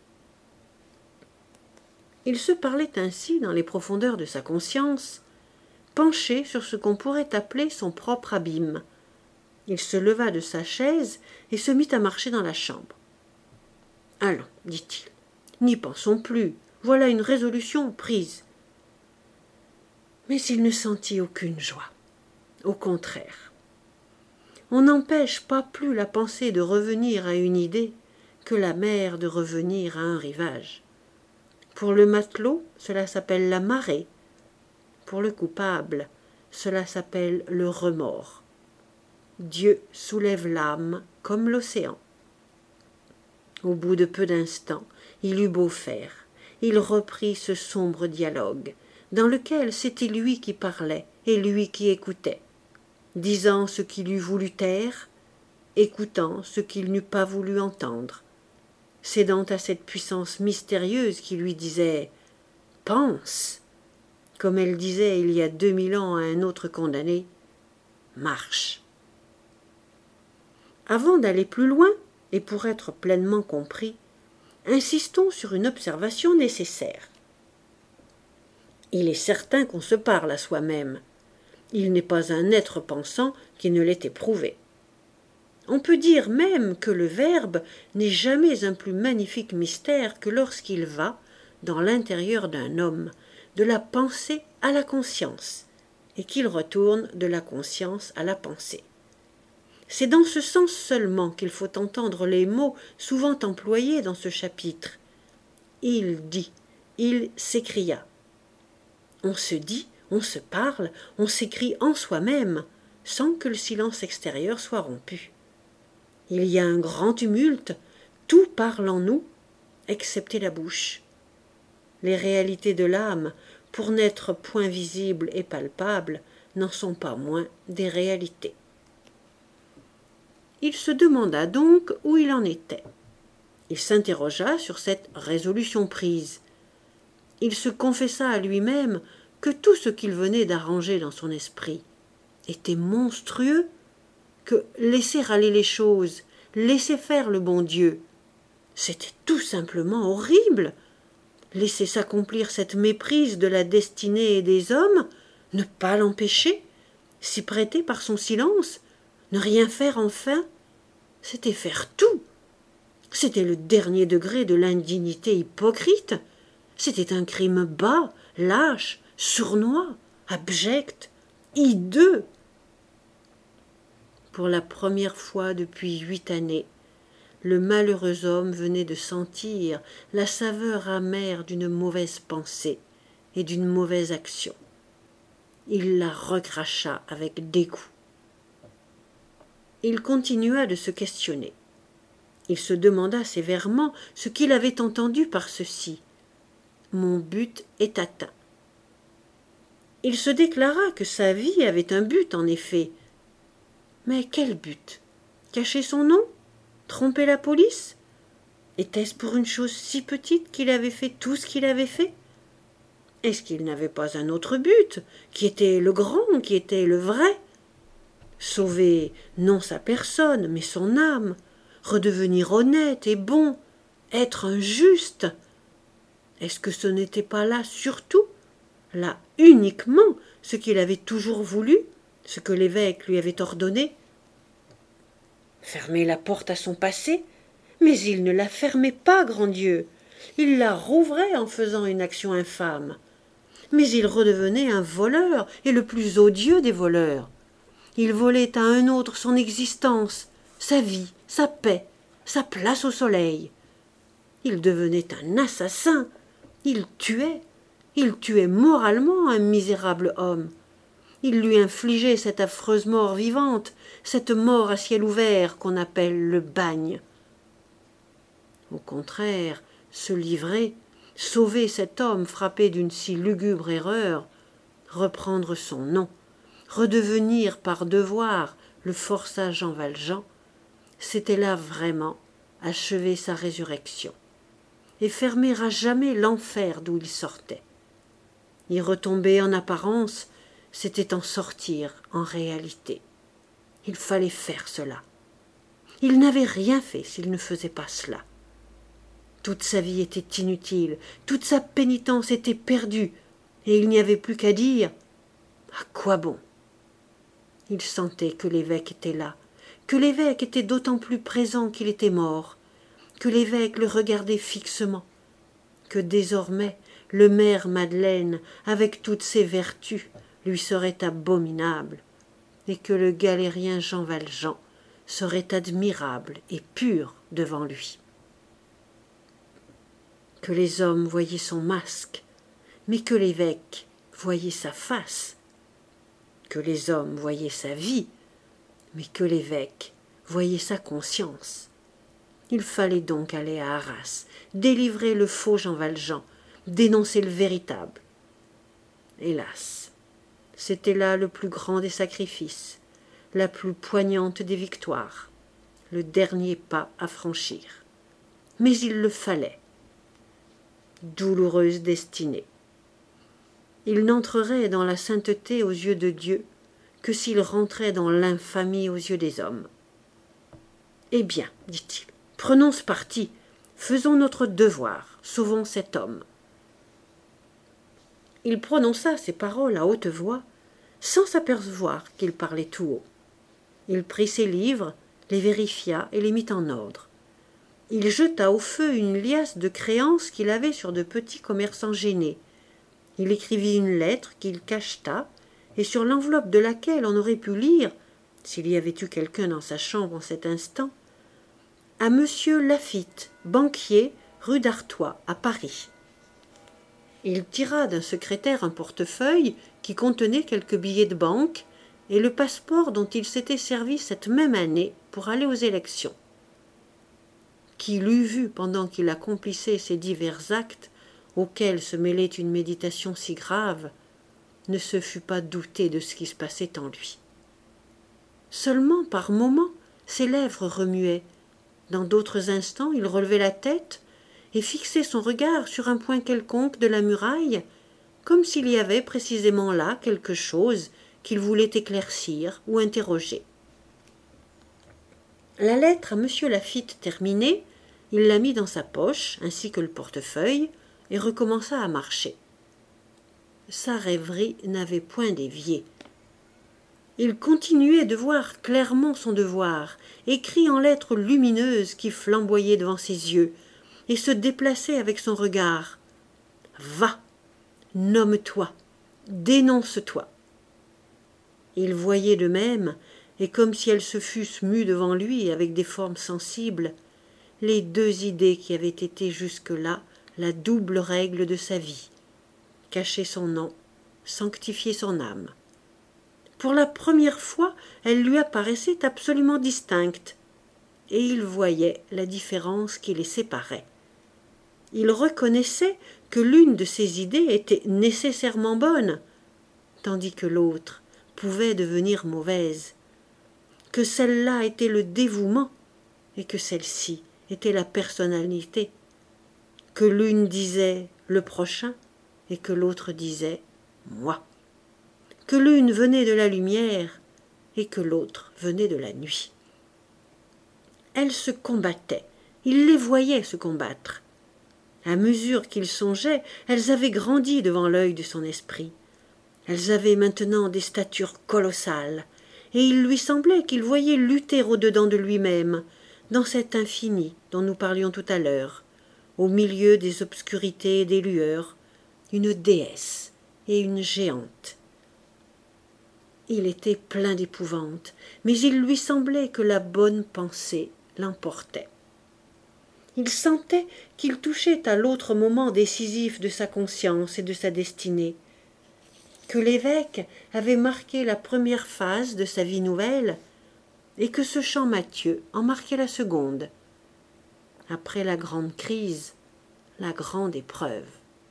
Speaker 1: Il se parlait ainsi dans les profondeurs de sa conscience, penché sur ce qu'on pourrait appeler son propre abîme. Il se leva de sa chaise et se mit à marcher dans la chambre. « Allons, dit-il, n'y pensons plus, voilà une résolution prise. » Mais il ne sentit aucune joie. Au contraire. On n'empêche pas plus la pensée de revenir à une idée que la mer de revenir à un rivage. Pour le matelot, cela s'appelle la marée. Pour le coupable, cela s'appelle le remords. Dieu soulève l'âme comme l'océan. Au bout de peu d'instants, il eut beau faire, il reprit ce sombre dialogue, dans lequel c'était lui qui parlait et lui qui écoutait, disant ce qu'il eût voulu taire, écoutant ce qu'il n'eût pas voulu entendre, cédant à cette puissance mystérieuse qui lui disait « Pense !» comme elle disait il y a deux mille ans à un autre condamné « Marche !» Avant d'aller plus loin, et pour être pleinement compris, insistons sur une observation nécessaire. Il est certain qu'on se parle à soi-même. Il n'est pas un être pensant qui ne l'ait éprouvé. On peut dire même que le verbe n'est jamais un plus magnifique mystère que lorsqu'il va, dans l'intérieur d'un homme, de la pensée à la conscience, et qu'il retourne de la conscience à la pensée. C'est dans ce sens seulement qu'il faut entendre les mots souvent employés dans ce chapitre. Il dit, il s'écria. On se dit, on se parle, on s'écrie en soi-même, sans que le silence extérieur soit rompu. Il y a un grand tumulte, tout parle en nous, excepté la bouche. Les réalités de l'âme, pour n'être point visibles et palpables, n'en sont pas moins des réalités. Il se demanda donc où il en était. Il s'interrogea sur cette résolution prise. Il se confessa à lui-même que tout ce qu'il venait d'arranger dans son esprit était monstrueux, que laisser aller les choses, laisser faire le bon Dieu, c'était tout simplement horrible. Laisser s'accomplir cette méprise de la destinée et des hommes, ne pas l'empêcher, s'y prêter par son silence, ne rien faire enfin, c'était faire tout. C'était le dernier degré de l'indignité hypocrite. C'était un crime bas, lâche, sournois, abject, hideux. Pour la première fois depuis huit années, le malheureux homme venait de sentir la saveur amère d'une mauvaise pensée et d'une mauvaise action. Il la recracha avec dégoût. Il continua de se questionner. Il se demanda sévèrement ce qu'il avait entendu par ceci. « Mon but est atteint. » Il se déclara que sa vie avait un but, en effet. Mais quel but? Cacher son nom? Tromper la police? Était-ce pour une chose si petite qu'il avait fait tout ce qu'il avait fait? Est-ce qu'il n'avait pas un autre but, qui était le grand, qui était le vrai? Sauver non sa personne, mais son âme, redevenir honnête et bon, être un juste. Est-ce que ce n'était pas là surtout, là uniquement, ce qu'il avait toujours voulu, ce que l'évêque lui avait ordonné? Fermer la porte à son passé? Mais il ne la fermait pas, grand Dieu. Il la rouvrait en faisant une action infâme. Mais il redevenait un voleur, et le plus odieux des voleurs. Il volait à un autre son existence, sa vie, sa paix, sa place au soleil. Il devenait un assassin. Il tuait. Il tuait moralement un misérable homme. Il lui infligeait cette affreuse mort vivante, cette mort à ciel ouvert qu'on appelle le bagne. Au contraire, se livrer, sauver cet homme frappé d'une si lugubre erreur, reprendre son nom, redevenir par devoir le forçat Jean Valjean, c'était là vraiment achever sa résurrection et fermer à jamais l'enfer d'où il sortait. Y retomber en apparence, c'était en sortir en réalité. Il fallait faire cela. Il n'avait rien fait s'il ne faisait pas cela. Toute sa vie était inutile, toute sa pénitence était perdue, et il n'y avait plus qu'à dire « À quoi bon ?» Il sentait que l'évêque était là, que l'évêque était d'autant plus présent qu'il était mort, que l'évêque le regardait fixement, que désormais le maire Madeleine, avec toutes ses vertus, lui serait abominable, et que le galérien Jean Valjean serait admirable et pur devant lui. Que les hommes voyaient son masque, mais que l'évêque voyait sa face, que les hommes voyaient sa vie, mais que l'évêque voyait sa conscience. Il fallait donc aller à Arras, délivrer le faux Jean Valjean, dénoncer le véritable. Hélas, c'était là le plus grand des sacrifices, la plus poignante des victoires, le dernier pas à franchir. Mais il le fallait. Douloureuse destinée. Il n'entrerait dans la sainteté aux yeux de Dieu que s'il rentrait dans l'infamie aux yeux des hommes. Eh bien, dit-il, prenons ce parti, faisons notre devoir, sauvons cet homme. Il prononça ces paroles à haute voix, sans s'apercevoir qu'il parlait tout haut. Il prit ses livres, les vérifia et les mit en ordre. Il jeta au feu une liasse de créances qu'il avait sur de petits commerçants gênés. Il écrivit une lettre qu'il cacheta, et sur l'enveloppe de laquelle on aurait pu lire, s'il y avait eu quelqu'un dans sa chambre en cet instant, à Monsieur Laffitte, banquier, rue d'Artois, à Paris. Il tira d'un secrétaire un portefeuille qui contenait quelques billets de banque et le passeport dont il s'était servi cette même année pour aller aux élections. Qui l'eût vu pendant qu'il accomplissait ces divers actes auxquels se mêlait une méditation si grave, ne se fût pas douté de ce qui se passait en lui. Seulement, par moments, ses lèvres remuaient. Dans d'autres instants, il relevait la tête et fixait son regard sur un point quelconque de la muraille, comme s'il y avait précisément là quelque chose qu'il voulait éclaircir ou interroger. La lettre à Monsieur Laffitte terminée, il la mit dans sa poche, ainsi que le portefeuille, et recommença à marcher. Sa rêverie n'avait point dévié. Il continuait de voir clairement son devoir, écrit en lettres lumineuses qui flamboyaient devant ses yeux, et se déplaçait avec son regard. « Va, nomme-toi, dénonce-toi. » Il voyait de même, et comme si elles se fussent mues devant lui avec des formes sensibles, les deux idées qui avaient été jusque-là la double règle de sa vie, cacher son nom, sanctifier son âme. Pour la première fois, elles lui apparaissaient absolument distinctes, et il voyait la différence qui les séparait. Il reconnaissait que l'une de ces idées était nécessairement bonne, tandis que l'autre pouvait devenir mauvaise, que celle-là était le dévouement et que celle-ci était la personnalité, que l'une disait le prochain et que l'autre disait moi, que l'une venait de la lumière et que l'autre venait de la nuit. Elles se combattaient, il les voyait se combattre. À mesure qu'il songeait, elles avaient grandi devant l'œil de son esprit. Elles avaient maintenant des statures colossales, et il lui semblait qu'il voyait lutter au-dedans de lui-même, dans cet infini dont nous parlions tout à l'heure, au milieu des obscurités et des lueurs, une déesse et une géante. Il était plein d'épouvante, mais il lui semblait que la bonne pensée l'emportait. Il sentait qu'il touchait à l'autre moment décisif de sa conscience et de sa destinée, que l'évêque avait marqué la première phase de sa vie nouvelle et que ce chant Matthieu en marquait la seconde. Après la grande crise, la grande épreuve.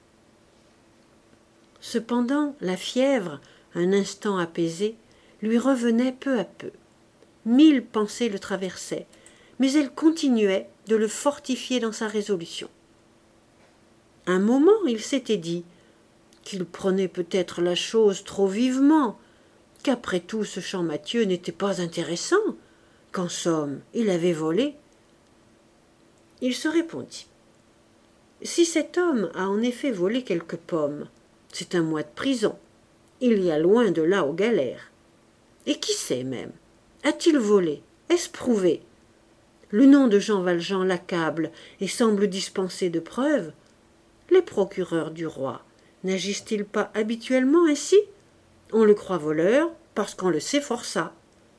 Speaker 1: Cependant, la fièvre, un instant apaisée, lui revenait peu à peu. Mille pensées le traversaient, mais elle continuait de le fortifier dans sa résolution. Un moment, il s'était dit qu'il prenait peut-être la chose trop vivement, qu'après tout ce Champmathieu n'était pas intéressant, qu'en somme il avait volé. Il se répondit: si cet homme a en effet volé quelques pommes, c'est un mois de prison, il y a loin de là aux galères. Et qui sait même, a-t-il volé? Est-ce prouvé? Le nom de Jean Valjean l'accable et semble dispenser de preuves. Les procureurs du roi n'agissent-ils pas habituellement ainsi? On le croit voleur parce qu'on le sait forçat.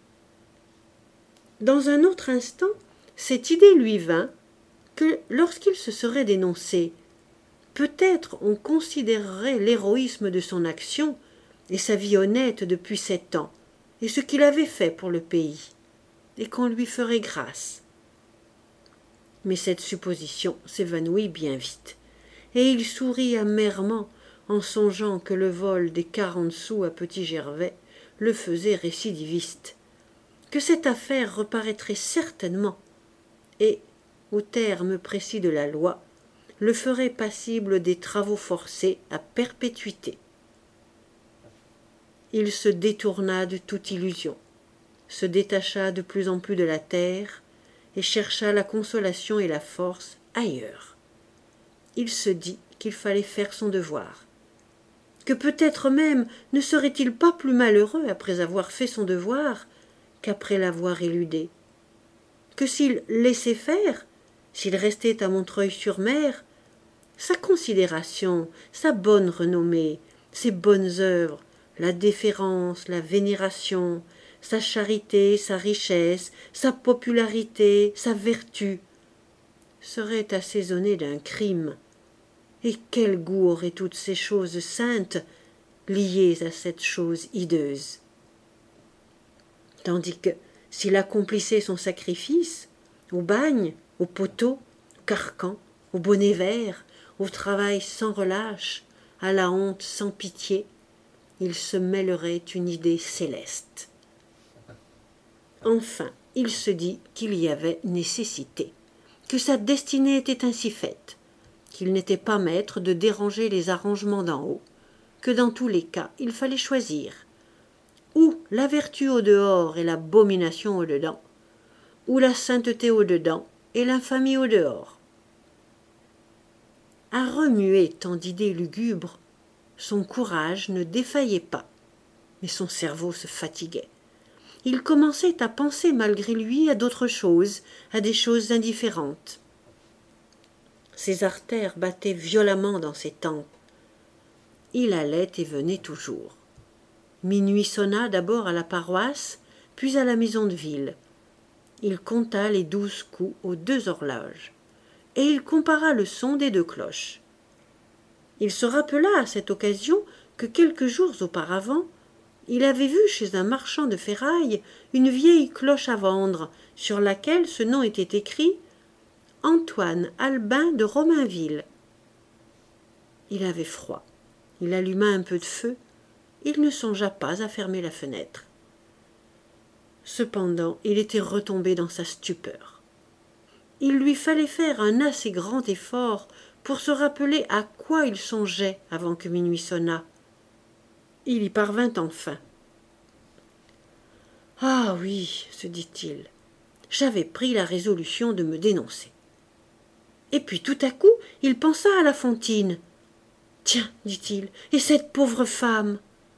Speaker 1: Dans un autre instant, cette idée lui vint que lorsqu'il se serait dénoncé, peut-être on considérerait l'héroïsme de son action et sa vie honnête depuis sept ans, et ce qu'il avait fait pour le pays, et qu'on lui ferait grâce. Mais cette supposition s'évanouit bien vite, et il sourit amèrement en songeant que le vol des quarante sous à Petit Gervais le faisait récidiviste, que cette affaire reparaîtrait certainement, et, au terme précis de la loi, le ferait passible des travaux forcés à perpétuité. Il se détourna de toute illusion, se détacha de plus en plus de la terre, et chercha la consolation et la force ailleurs. Il se dit qu'il fallait faire son devoir, que peut-être même ne serait-il pas plus malheureux après avoir fait son devoir qu'après l'avoir éludé, que s'il laissait faire, s'il restait à Montreuil-sur-Mer, sa considération, sa bonne renommée, ses bonnes œuvres, la déférence, la vénération, sa charité, sa richesse, sa popularité, sa vertu, seraient assaisonnées d'un crime. Et quel goût auraient toutes ces choses saintes liées à cette chose hideuse? Tandis que, s'il accomplissait son sacrifice, au bagne, au poteau, au carcan, au bonnet vert, au travail sans relâche, à la honte sans pitié, il se mêlerait une idée céleste. Enfin, il se dit qu'il y avait nécessité, que sa destinée était ainsi faite, qu'il n'était pas maître de déranger les arrangements d'en haut, que dans tous les cas il fallait choisir, ou la vertu au dehors et l'abomination au dedans, ou la sainteté au dedans et l'infamie au dehors. À remuer tant d'idées lugubres, son courage ne défaillait pas, mais son cerveau se fatiguait. Il commençait à penser malgré lui à d'autres choses, à des choses indifférentes. Ses artères battaient violemment dans ses tempes. Il allait et venait toujours. Minuit sonna d'abord à la paroisse, puis à la maison de ville. Il compta les douze coups aux deux horloges, et il compara le son des deux cloches. Il se rappela à cette occasion que quelques jours auparavant, il avait vu chez un marchand de ferraille une vieille cloche à vendre, sur laquelle ce nom était écrit « Antoine Albin de Romainville ». Il avait froid. Il alluma un peu de feu. Il ne songea pas à fermer la fenêtre. Cependant, il était retombé dans sa stupeur. Il lui fallait faire un assez grand effort pour se rappeler à quoi il songeait avant que minuit sonnât. Il y parvint enfin. « Ah oui, se dit-il, j'avais pris la résolution de me dénoncer. » Et puis tout à coup, il pensa à la Fantine. « Tiens, dit-il, et cette pauvre femme ?»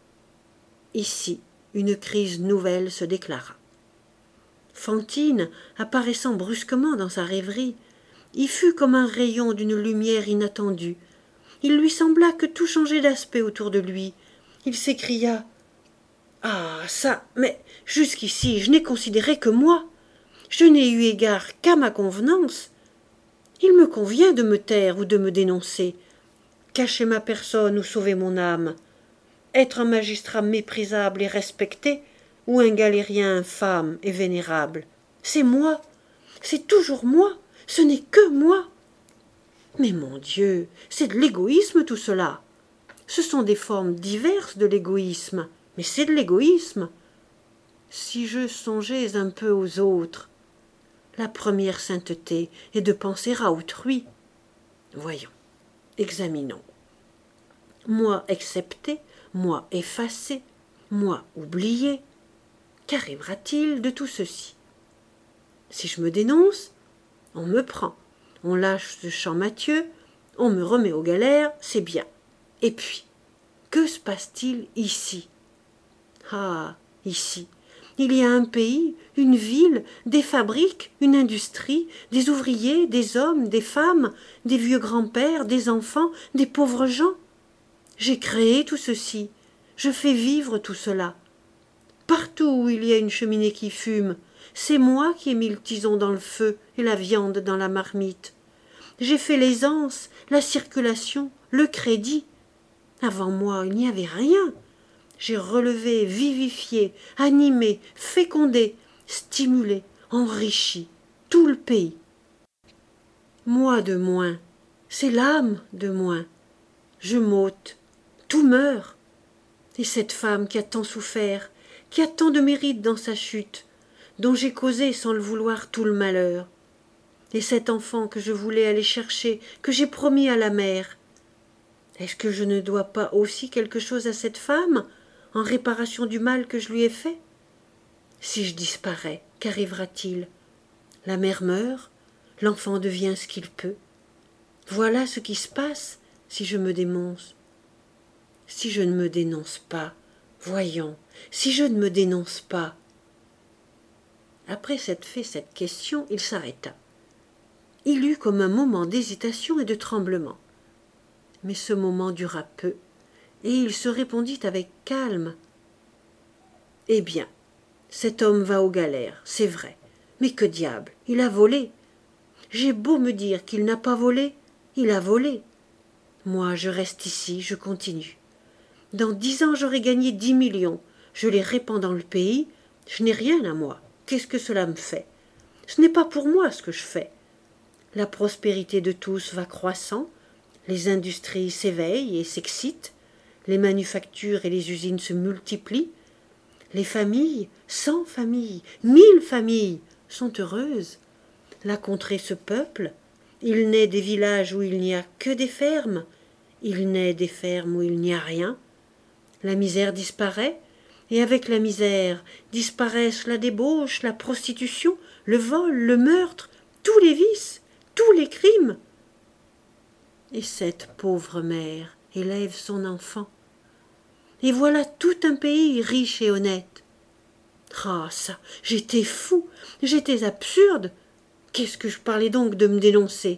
Speaker 1: Ici, une crise nouvelle se déclara. Fantine, apparaissant brusquement dans sa rêverie, y fut comme un rayon d'une lumière inattendue. Il lui sembla que tout changeait d'aspect autour de lui. Il s'écria « Ah, ça, mais jusqu'ici, je n'ai considéré que moi. Je n'ai eu égard qu'à ma convenance. Il me convient de me taire ou de me dénoncer, cacher ma personne ou sauver mon âme, être un magistrat méprisable et respecté ou un galérien infâme et vénérable. C'est moi, c'est toujours moi, ce n'est que moi. Mais mon Dieu, c'est de l'égoïsme tout cela. Ce sont des formes diverses de l'égoïsme, mais c'est de l'égoïsme. Si je songeais un peu aux autres, la première sainteté est de penser à autrui. Voyons, examinons. Moi excepté, moi effacé, moi oublié, qu'arrivera-t-il de tout ceci? Si je me dénonce, on me prend, on lâche ce Champmathieu, on me remet aux galères, c'est bien. Et puis, que se passe-t-il ici? Ah, ici, il y a un pays, une ville, des fabriques, une industrie, des ouvriers, des hommes, des femmes, des vieux grands-pères, des enfants, des pauvres gens. J'ai créé tout ceci, je fais vivre tout cela. Partout où il y a une cheminée qui fume, c'est moi qui ai mis le tison dans le feu et la viande dans la marmite. J'ai fait l'aisance, la circulation, le crédit. Avant moi, il n'y avait rien. J'ai relevé, vivifié, animé, fécondé, stimulé, enrichi tout le pays. Moi de moins, c'est l'âme de moins. Je m'ôte, tout meurt. Et cette femme qui a tant souffert, qui a tant de mérite dans sa chute, dont j'ai causé sans le vouloir tout le malheur. Et cet enfant que je voulais aller chercher, que j'ai promis à la mère. Est-ce que je ne dois pas aussi quelque chose à cette femme, en réparation du mal que je lui ai fait? Si je disparais, qu'arrivera-t-il? La mère meurt, l'enfant devient ce qu'il peut. Voilà ce qui se passe si je me dénonce. Si je ne me dénonce pas, voyons, si je ne me dénonce pas. Après s'être fait cette question, il s'arrêta. Il eut comme un moment d'hésitation et de tremblement. Mais ce moment dura peu, et il se répondit avec calme. « Eh bien, cet homme va aux galères, c'est vrai. Mais que diable, il a volé. J'ai beau me dire qu'il n'a pas volé, il a volé. Moi, je reste ici, je continue. Dans dix ans, j'aurai gagné dix millions. Je les répands dans le pays. Je n'ai rien à moi. Qu'est-ce que cela me fait? Ce n'est pas pour moi ce que je fais. La prospérité de tous va croissant. Les industries s'éveillent et s'excitent. Les manufactures et les usines se multiplient. Les familles, cent familles, mille familles, sont heureuses. La contrée se peuple. Il naît des villages où il n'y a que des fermes. Il naît des fermes où il n'y a rien. La misère disparaît, et avec la misère disparaissent la débauche, la prostitution, le vol, le meurtre, tous les vices, tous les crimes. Et cette pauvre mère élève son enfant. Et voilà tout un pays riche et honnête. Ah, ça, j'étais fou, j'étais absurde. Qu'est-ce que je parlais donc de me dénoncer?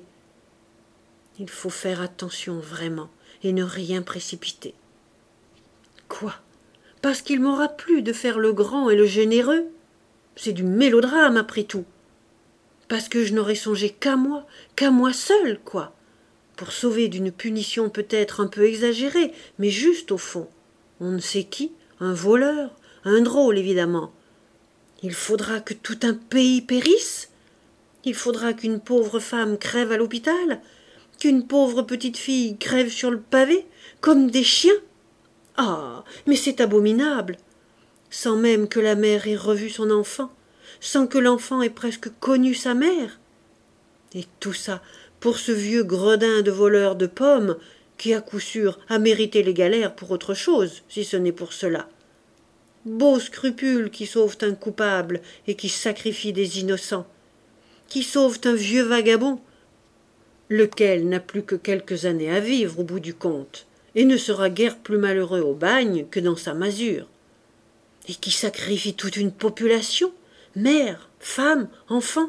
Speaker 1: Il faut faire attention vraiment et ne rien précipiter. Quoi? Parce qu'il m'aura plu de faire le grand et le généreux? C'est du mélodrame après tout. Parce que je n'aurais songé qu'à moi, qu'à moi seul, quoi. Pour sauver d'une punition peut-être un peu exagérée, mais juste au fond. On ne sait qui, un voleur, un drôle évidemment. Il faudra que tout un pays périsse? Il faudra qu'une pauvre femme crève à l'hôpital? Qu'une pauvre petite fille crève sur le pavé, comme des chiens? Ah, mais c'est abominable! Sans même que la mère ait revu son enfant, sans que l'enfant ait presque connu sa mère. Et tout ça pour ce vieux gredin de voleur de pommes qui, à coup sûr, a mérité les galères pour autre chose, si ce n'est pour cela. Beaux scrupules qui sauvent un coupable et qui sacrifient des innocents, qui sauvent un vieux vagabond, lequel n'a plus que quelques années à vivre au bout du compte, et ne sera guère plus malheureux au bagne que dans sa masure, et qui sacrifie toute une population, mère, femme, enfants.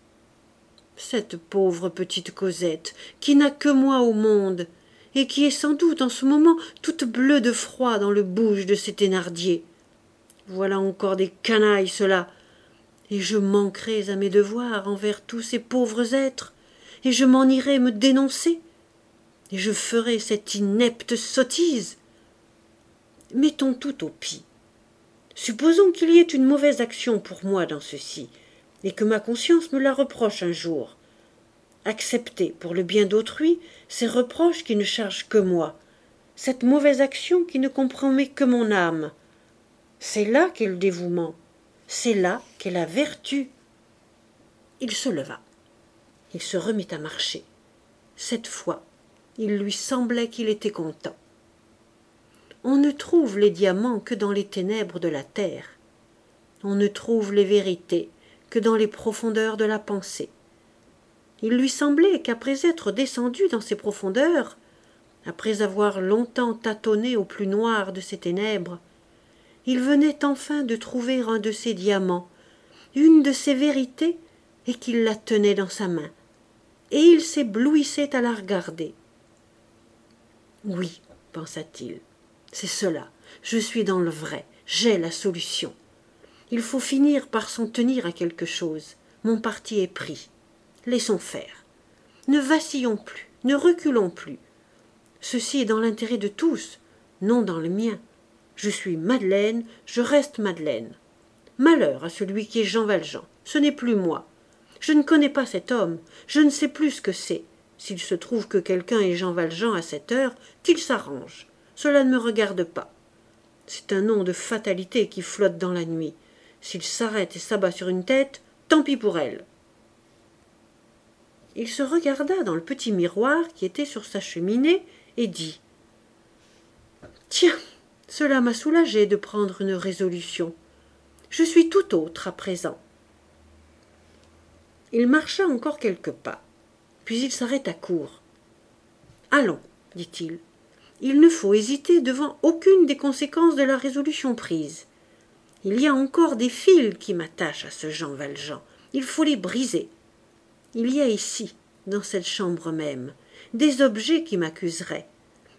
Speaker 1: Cette pauvre petite Cosette, qui n'a que moi au monde, et qui est sans doute en ce moment toute bleue de froid dans le bouge de ces Thénardier. Voilà encore des canailles, ceux-là, et je manquerai à mes devoirs envers tous ces pauvres êtres, et je m'en irai me dénoncer, et je ferai cette inepte sottise. Mettons tout au pis. Supposons qu'il y ait une mauvaise action pour moi dans ceci, et que ma conscience me la reproche un jour. Accepter, pour le bien d'autrui, ces reproches qui ne chargent que moi, cette mauvaise action qui ne compromet que mon âme. C'est là qu'est le dévouement, c'est là qu'est la vertu. Il se leva. Il se remit à marcher. Cette fois, il lui semblait qu'il était content. On ne trouve les diamants que dans les ténèbres de la terre. On ne trouve les vérités que dans les profondeurs de la pensée. Il lui semblait qu'après être descendu dans ces profondeurs, après avoir longtemps tâtonné au plus noir de ces ténèbres, il venait enfin de trouver un de ces diamants, une de ces vérités, et qu'il la tenait dans sa main, et il s'éblouissait à la regarder. Oui, pensa-t-il, c'est cela, je suis dans le vrai, j'ai la solution. Il faut finir par s'en tenir à quelque chose, mon parti est pris. Laissons faire. Ne vacillons plus, ne reculons plus. Ceci est dans l'intérêt de tous, non dans le mien. Je suis Madeleine, je reste Madeleine. Malheur à celui qui est Jean Valjean, ce n'est plus moi. Je ne connais pas cet homme, je ne sais plus ce que c'est. S'il se trouve que quelqu'un est Jean Valjean à cette heure, qu'il s'arrange. Cela ne me regarde pas. C'est un nom de fatalité qui flotte dans la nuit. S'il s'arrête et s'abat sur une tête, tant pis pour elle. Il se regarda dans le petit miroir qui était sur sa cheminée et dit « Tiens, cela m'a soulagé de prendre une résolution. Je suis tout autre à présent. » Il marcha encore quelques pas, puis il s'arrêta court. « Allons, dit-il, il ne faut hésiter devant aucune des conséquences de la résolution prise. Il y a encore des fils qui m'attachent à ce Jean Valjean. Il faut les briser. Il y a ici, dans cette chambre même, des objets qui m'accuseraient.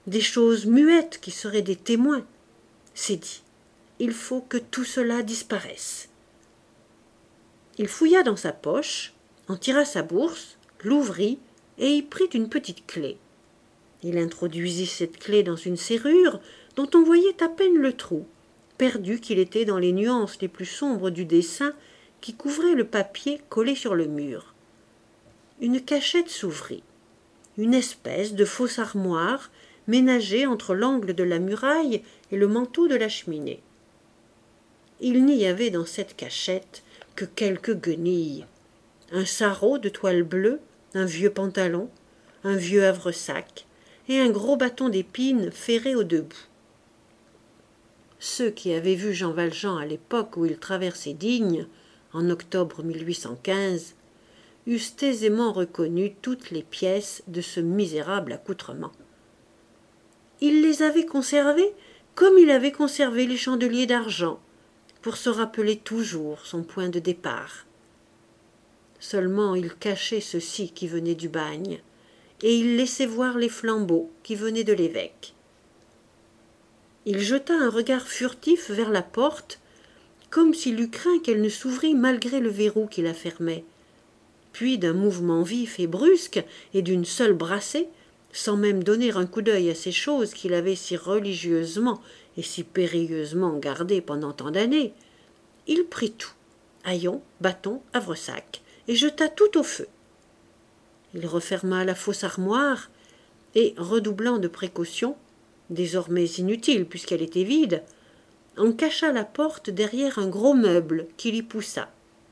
Speaker 1: des choses muettes qui seraient des témoins. C'est dit. Il faut que tout cela disparaisse. Il fouilla dans sa poche, en tira sa bourse, l'ouvrit et y prit une petite clé. Il introduisit cette clé dans une serrure dont on voyait à peine le trou, perdu qu'il était dans les nuances les plus sombres du dessin qui couvrait le papier collé sur le mur. Une cachette s'ouvrit, une espèce de fausse armoire ménagée entre l'angle de la muraille et le manteau de la cheminée. Il n'y avait dans cette cachette que quelques guenilles, un sarrau de toile bleue, un vieux pantalon, un vieux havresac et un gros bâton d'épines ferré aux deux bouts. Ceux qui avaient vu Jean Valjean à l'époque où il traversait Digne, en octobre mille huit cent quinze, eussent aisément reconnu toutes les pièces de ce misérable accoutrement. Il les avait conservées comme il avait conservé les chandeliers d'argent, pour se rappeler toujours son point de départ. Seulement il cachait ceux-ci qui venaient du bagne, et il laissait voir les flambeaux qui venaient de l'évêque. Il jeta un regard furtif vers la porte, comme s'il eût craint qu'elle ne s'ouvrît malgré le verrou qui la fermait. Puis, d'un mouvement vif et brusque, et d'une seule brassée, sans même donner un coup d'œil à ces choses qu'il avait si religieusement et si périlleusement gardées pendant tant d'années, il prit tout, haillons, bâton, havresac, et jeta tout au feu. Il referma la fausse armoire, et, redoublant de précautions, désormais inutile puisqu'elle était vide, en cacha la porte derrière un gros meuble qu'il y poussa.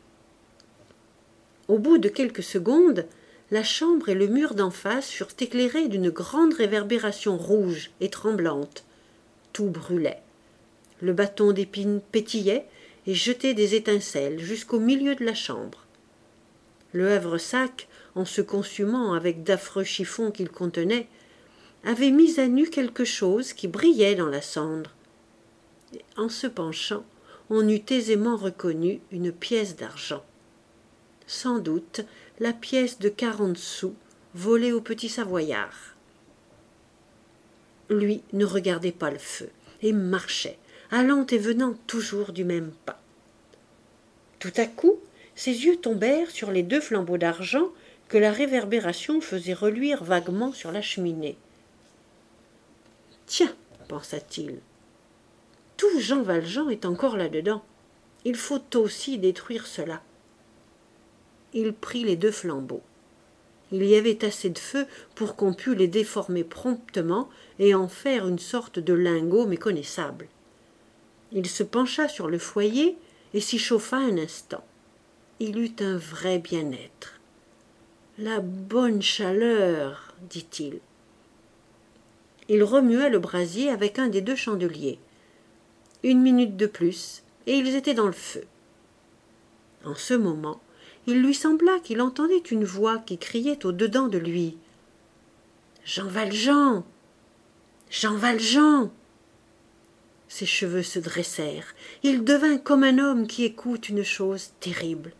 Speaker 1: Au bout de quelques secondes, la chambre et le mur d'en face furent éclairés d'une grande réverbération rouge et tremblante. Tout brûlait. Le bâton d'épines pétillait et jetait des étincelles jusqu'au milieu de la chambre. Le havresac, en se consumant avec d'affreux chiffons qu'il contenait, avait mis à nu quelque chose qui brillait dans la cendre. Et en se penchant, on eût aisément reconnu une pièce d'argent. Sans doute la pièce de quarante sous volée au petit Savoyard. Lui ne regardait pas le feu et marchait, allant et venant toujours du même pas. Tout à coup, ses yeux tombèrent sur les deux flambeaux d'argent que la réverbération faisait reluire vaguement sur la cheminée. « Tiens, pensa-t-il, tout Jean Valjean est encore là-dedans. Il faut aussi détruire cela. » Il prit les deux flambeaux. Il y avait assez de feu pour qu'on pût les déformer promptement et en faire une sorte de lingot méconnaissable. Il se pencha sur le foyer et s'y chauffa un instant. Il eut un vrai bien-être. « La bonne chaleur, dit-il. » Il remua le brasier avec un des deux chandeliers. Une minute de plus, et ils étaient dans le feu. En ce moment, il lui sembla qu'il entendait une voix qui criait au-dedans de lui. « Jean Valjean! Jean Valjean !» Ses cheveux se dressèrent. Il devint comme un homme qui écoute une chose terrible.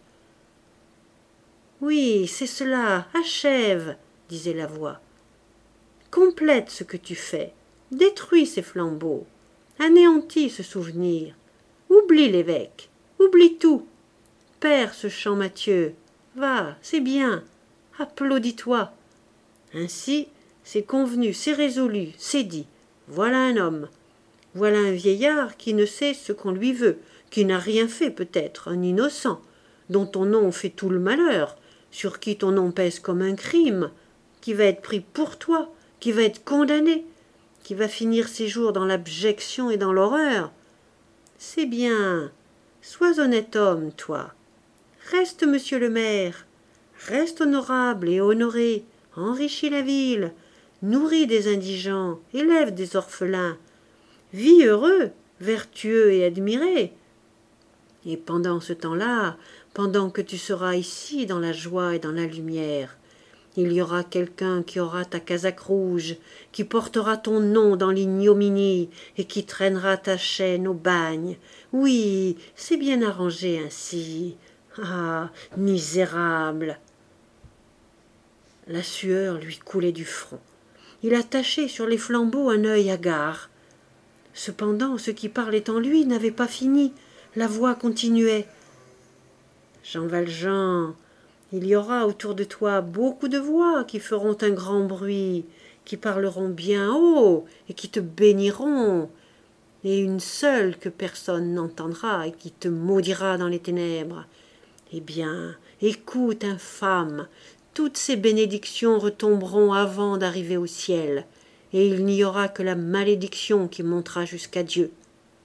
Speaker 1: « Oui, c'est cela, achève, » disait la voix. « Complète ce que tu fais, détruis ces flambeaux, anéantis ce souvenir, oublie l'évêque, oublie tout. Perds ce Champmathieu, va, c'est bien, applaudis-toi. Ainsi, c'est convenu, c'est résolu, c'est dit. Voilà un homme. Voilà un vieillard qui ne sait ce qu'on lui veut, qui n'a rien fait peut-être, un innocent, dont ton nom fait tout le malheur, sur qui ton nom pèse comme un crime, qui va être pris pour toi, qui va être condamné, qui va finir ses jours dans l'abjection et dans l'horreur. C'est bien, sois honnête homme, toi. Reste, monsieur le maire, reste honorable et honoré, enrichis la ville, nourris des indigents, élève des orphelins, vis heureux, vertueux et admiré. Et pendant ce temps-là, pendant que tu seras ici dans la joie et dans la lumière, il y aura quelqu'un qui aura ta casaque rouge, qui portera ton nom dans l'ignominie et qui traînera ta chaîne au bagne. Oui, c'est bien arrangé ainsi. Ah, misérable ! La sueur lui coulait du front. il attachait sur les flambeaux un œil hagard. Cependant, ce qui parlait en lui n'avait pas fini. La voix continuait. « Jean Valjean, il y aura autour de toi beaucoup de voix qui feront un grand bruit, qui parleront bien haut et qui te béniront, et une seule que personne n'entendra et qui te maudira dans les ténèbres. Eh bien, écoute, infâme, toutes ces bénédictions retomberont avant d'arriver au ciel, et il n'y aura que la malédiction qui montera jusqu'à Dieu. »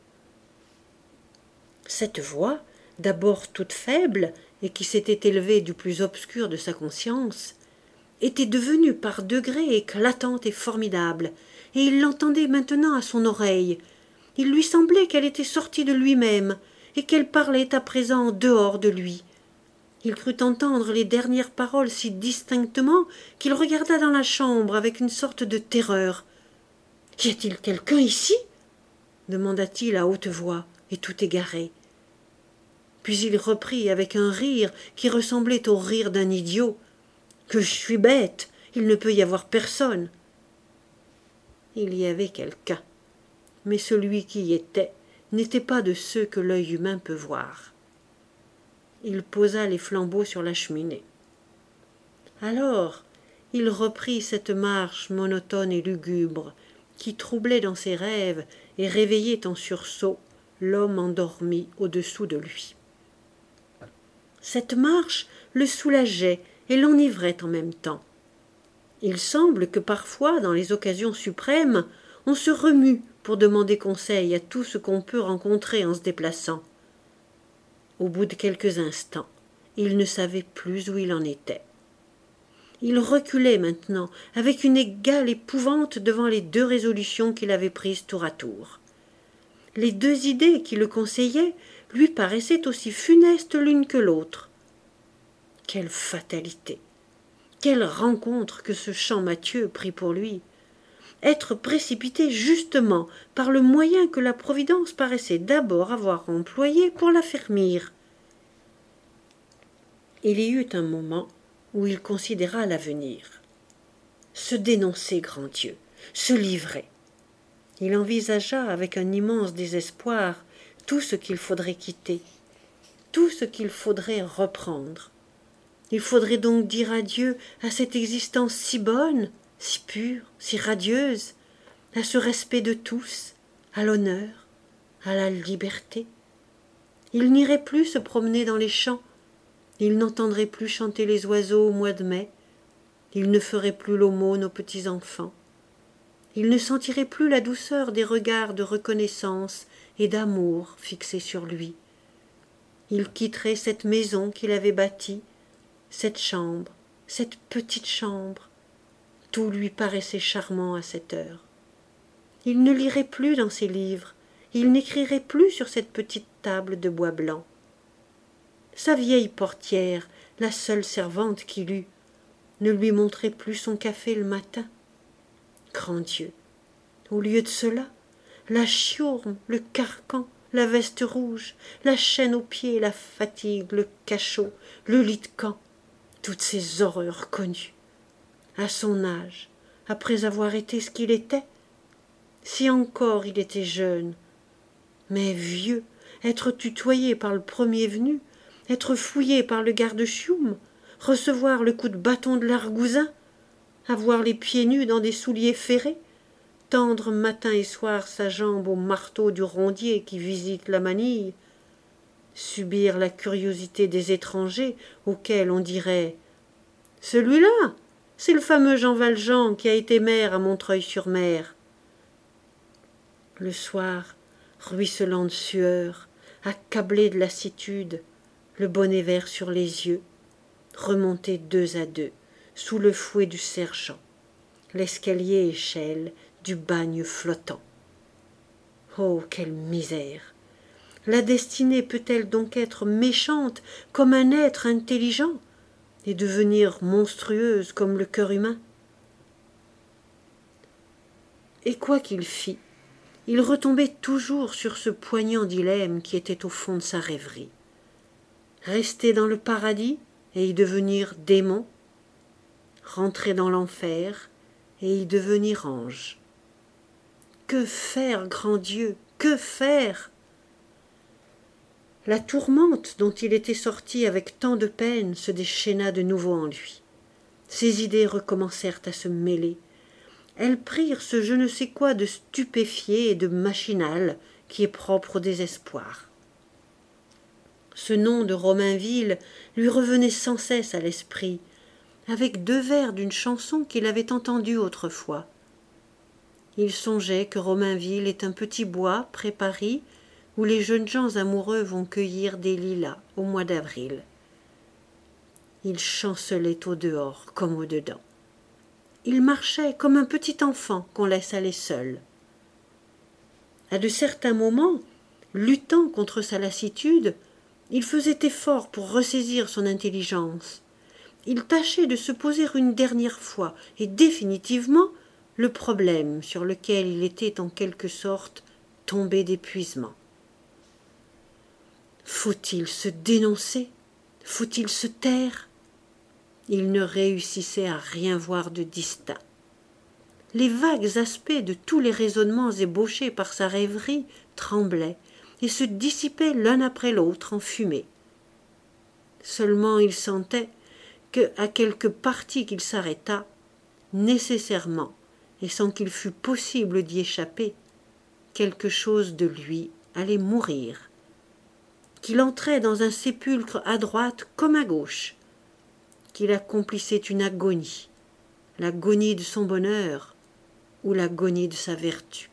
Speaker 1: Cette voix, d'abord toute faible, et qui s'était élevée du plus obscur de sa conscience, était devenue par degrés éclatante et formidable, et il l'entendait maintenant à son oreille. Il lui semblait qu'elle était sortie de lui-même, et qu'elle parlait à présent en dehors de lui. Il crut entendre les dernières paroles si distinctement qu'il regarda dans la chambre avec une sorte de terreur. « Y a-t-il quelqu'un ici ?» demanda-t-il à haute voix, et tout égaré. Puis il reprit avec un rire qui ressemblait au rire d'un idiot. « Que je suis bête, il ne peut y avoir personne. » Il y avait quelqu'un, mais celui qui y était n'était pas de ceux que l'œil humain peut voir. Il posa les flambeaux sur la cheminée. Alors, il reprit cette marche monotone et lugubre qui troublait dans ses rêves et réveillait en sursaut l'homme endormi au-dessous de lui. Cette marche le soulageait et l'enivrait en même temps. Il semble que parfois, dans les occasions suprêmes, on se remue pour demander conseil à tout ce qu'on peut rencontrer en se déplaçant. Au bout de quelques instants, il ne savait plus où il en était. Il reculait maintenant, avec une égale épouvante devant les deux résolutions qu'il avait prises tour à tour. Les deux idées qui le conseillaient lui paraissaient aussi funestes l'une que l'autre. Quelle fatalité! Quelle rencontre que ce Champmathieu prit pour lui! Être précipité justement par le moyen que la Providence paraissait d'abord avoir employé pour l'affermir. Il y eut un moment où il considéra l'avenir. Se dénoncer, grand Dieu, se livrer. Il envisagea avec un immense désespoir tout ce qu'il faudrait quitter, tout ce qu'il faudrait reprendre. Il faudrait donc dire adieu à cette existence si bonne, si pure, si radieuse, à ce respect de tous, à l'honneur, à la liberté. Il n'irait plus se promener dans les champs, il n'entendrait plus chanter les oiseaux au mois de mai, il ne ferait plus l'aumône aux petits-enfants, il ne sentirait plus la douceur des regards de reconnaissance et d'amour fixés sur lui. Il quitterait cette maison qu'il avait bâtie, cette chambre, cette petite chambre. Tout lui paraissait charmant à cette heure. Il ne lirait plus dans ses livres, il n'écrirait plus sur cette petite table de bois blanc. Sa vieille portière, la seule servante qu'il eût, ne lui montrait plus son café le matin. Grand Dieu! Au lieu de cela, la chiourme, le carcan, la veste rouge, la chaîne aux pieds, la fatigue, le cachot, le lit de camp, toutes ces horreurs connues. À son âge, après avoir été ce qu'il était, si encore il était jeune, mais vieux, être tutoyé par le premier venu, être fouillé par le garde-chioum, recevoir le coup de bâton de l'argousin, avoir les pieds nus dans des souliers ferrés, tendre matin et soir sa jambe au marteau du rondier qui visite la manille, subir la curiosité des étrangers auxquels on dirait « Celui-là, c'est le fameux Jean Valjean qui a été maire à Montreuil-sur-Mer. » Le soir, ruisselant de sueur, accablé de lassitude, le bonnet vert sur les yeux, remonter deux à deux, sous le fouet du sergent, l'escalier échelle du bagne flottant. Oh, quelle misère! La destinée peut-elle donc être méchante comme un être intelligent et devenir monstrueuse comme le cœur humain? Et quoi qu'il fît, il retombait toujours sur ce poignant dilemme qui était au fond de sa rêverie. Rester dans le paradis et y devenir démon, rentrer dans l'enfer et y devenir ange. Que faire, grand Dieu, que faire? La tourmente dont il était sorti avec tant de peine se déchaîna de nouveau en lui. Ses idées recommencèrent à se mêler. Elles prirent ce je ne sais quoi de stupéfié et de machinal qui est propre au désespoir. Ce nom de Romainville lui revenait sans cesse à l'esprit, avec deux vers d'une chanson qu'il avait entendue autrefois. Il songeait que Romainville est un petit bois près Paris où les jeunes gens amoureux vont cueillir des lilas au mois d'avril. Il chancelait au dehors comme au dedans. Il marchait comme un petit enfant qu'on laisse aller seul. À de certains moments, luttant contre sa lassitude, il faisait effort pour ressaisir son intelligence. Il tâchait de se poser une dernière fois et définitivement le problème sur lequel il était en quelque sorte tombé d'épuisement. Faut-il se dénoncer? Faut-il se taire? Il ne réussissait à rien voir de distinct. Les vagues aspects de tous les raisonnements ébauchés par sa rêverie tremblaient et se dissipaient l'un après l'autre en fumée. Seulement il sentait que, à quelque partie qu'il s'arrêtât, nécessairement, et sans qu'il fût possible d'y échapper, quelque chose de lui allait mourir, qu'il entrait dans un sépulcre à droite comme à gauche, qu'il accomplissait une agonie, l'agonie de son bonheur ou l'agonie de sa vertu.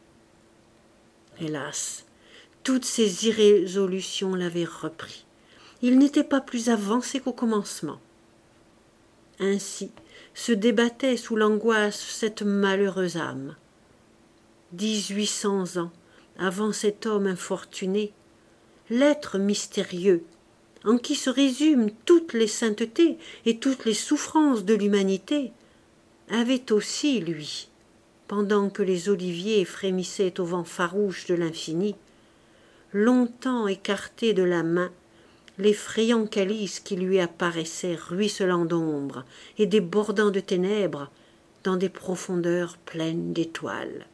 Speaker 1: Hélas, toutes ces irrésolutions l'avaient repris. Il n'était pas plus avancé qu'au commencement. Ainsi se débattait sous l'angoisse cette malheureuse âme. Dix-huit cents ans avant cet homme infortuné, l'être mystérieux, en qui se résument toutes les saintetés et toutes les souffrances de l'humanité, avait aussi, lui, pendant que les oliviers frémissaient au vent farouche de l'infini, longtemps écarté de la main, l'effrayant calice qui lui apparaissait ruisselant d'ombre et débordant de ténèbres dans des profondeurs pleines d'étoiles.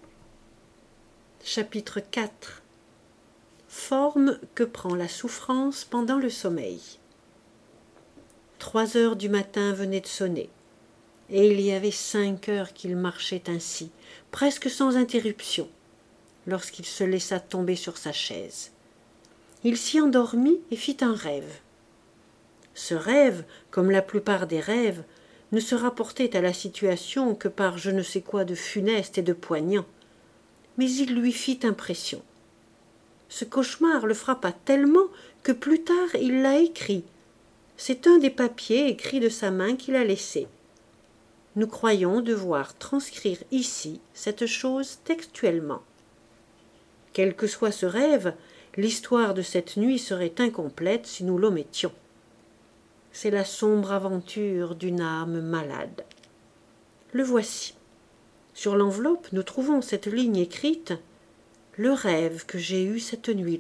Speaker 1: Chapitre quatre. Forme que prend la souffrance pendant le sommeil. Trois heures du matin venaient de sonner, et il y avait cinq heures qu'il marchait ainsi, presque sans interruption, lorsqu'il se laissa tomber sur sa chaise. Il s'y endormit et fit un rêve. Ce rêve, comme la plupart des rêves, ne se rapportait à la situation que par je ne sais quoi de funeste et de poignant, mais il lui fit impression. Ce cauchemar le frappa tellement que plus tard il l'a écrit. C'est un des papiers écrits de sa main qu'il a laissé. Nous croyons devoir transcrire ici cette chose textuellement. Quel que soit ce rêve, l'histoire de cette nuit serait incomplète si nous l'omettions. C'est la sombre aventure d'une âme malade. Le voici. Sur l'enveloppe, nous trouvons cette ligne écrite « Le rêve que j'ai eu cette nuit-là ».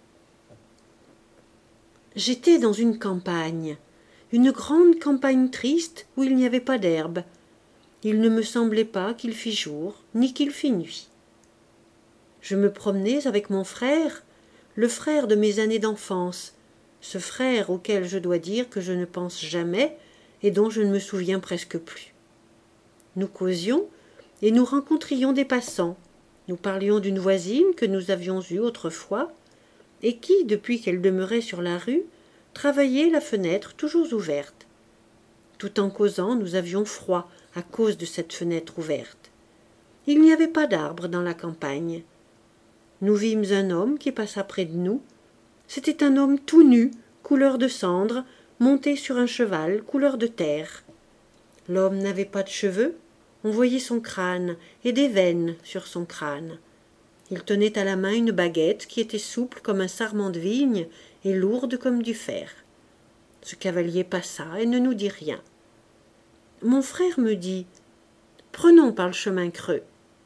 Speaker 1: J'étais dans une campagne, une grande campagne triste où il n'y avait pas d'herbe. Il ne me semblait pas qu'il fît jour, ni qu'il fît nuit. Je me promenais avec mon frère, le frère de mes années d'enfance, ce frère auquel je dois dire que je ne pense jamais et dont je ne me souviens presque plus. Nous causions et nous rencontrions des passants. Nous parlions d'une voisine que nous avions eue autrefois et qui, depuis qu'elle demeurait sur la rue, travaillait la fenêtre toujours ouverte. Tout en causant, nous avions froid à cause de cette fenêtre ouverte. Il n'y avait pas d'arbres dans la campagne. Nous vîmes un homme qui passa près de nous. C'était un homme tout nu, couleur de cendre, monté sur un cheval, couleur de terre. L'homme n'avait pas de cheveux, on voyait son crâne et des veines sur son crâne. Il tenait à la main une baguette qui était souple comme un sarment de vigne et lourde comme du fer. Ce cavalier passa et ne nous dit rien. Mon frère me dit « Prenons par le chemin creux ».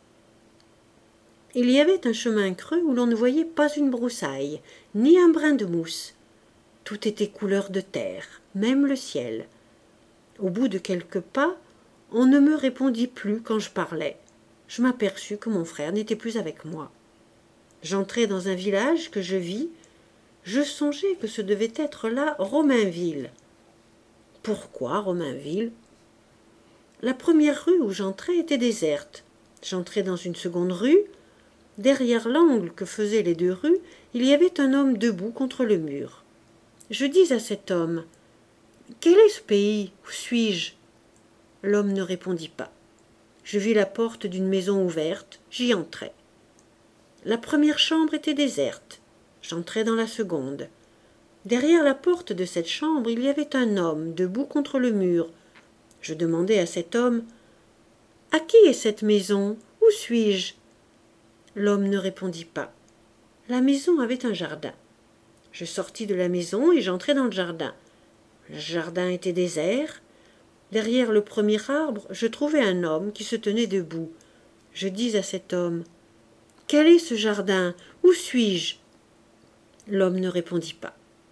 Speaker 1: Il y avait un chemin creux où l'on ne voyait pas une broussaille, ni un brin de mousse. Tout était couleur de terre, même le ciel. Au bout de quelques pas, On ne me répondit plus quand je parlais. Je m'aperçus que mon frère n'était plus avec moi. J'entrai dans un village que je vis. Je songeai que ce devait être là Romainville. Pourquoi Romainville? La première rue où j'entrai était déserte. J'entrai dans une seconde rue. Derrière l'angle que faisaient les deux rues, il y avait un homme debout contre le mur. Je dis à cet homme « Quel est ce pays? Où suis-je » L'homme ne répondit pas. Je vis la porte d'une maison ouverte, j'y entrai. La première chambre était déserte. J'entrai dans la seconde. Derrière la porte de cette chambre, il y avait un homme debout contre le mur. Je demandai à cet homme « À qui est cette maison? Où suis-je » L'homme ne répondit pas. La maison avait un jardin. Je sortis de la maison et j'entrai dans le jardin. Le jardin était désert. Derrière le premier arbre, je trouvai un homme qui se tenait debout. Je dis à cet homme « Quel est ce jardin? Où suis-je » L'homme ne répondit pas.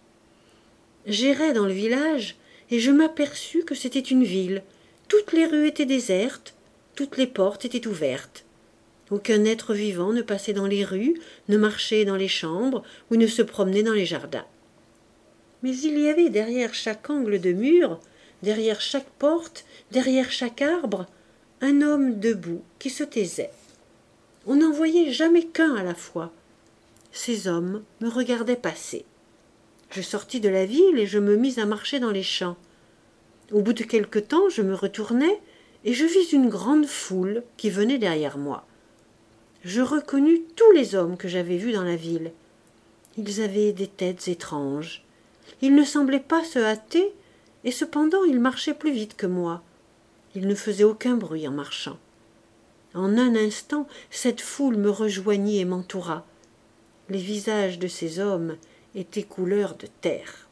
Speaker 1: J'errai dans le village et je m'aperçus que c'était une ville. Toutes les rues étaient désertes, toutes les portes étaient ouvertes. Aucun être vivant ne passait dans les rues, ne marchait dans les chambres ou ne se promenait dans les jardins. Mais il y avait derrière chaque angle de mur, derrière chaque porte, derrière chaque arbre, un homme debout qui se taisait. On n'en voyait jamais qu'un à la fois. Ces hommes me regardaient passer. Je sortis de la ville et je me mis à marcher dans les champs. Au bout de quelque temps, je me retournai et je vis une grande foule qui venait derrière moi. Je reconnus tous les hommes que j'avais vus dans la ville. Ils avaient des têtes étranges. Ils ne semblaient pas se hâter, et cependant ils marchaient plus vite que moi. Ils ne faisaient aucun bruit en marchant. En un instant, cette foule me rejoignit et m'entoura. Les visages de ces hommes étaient couleur de terre.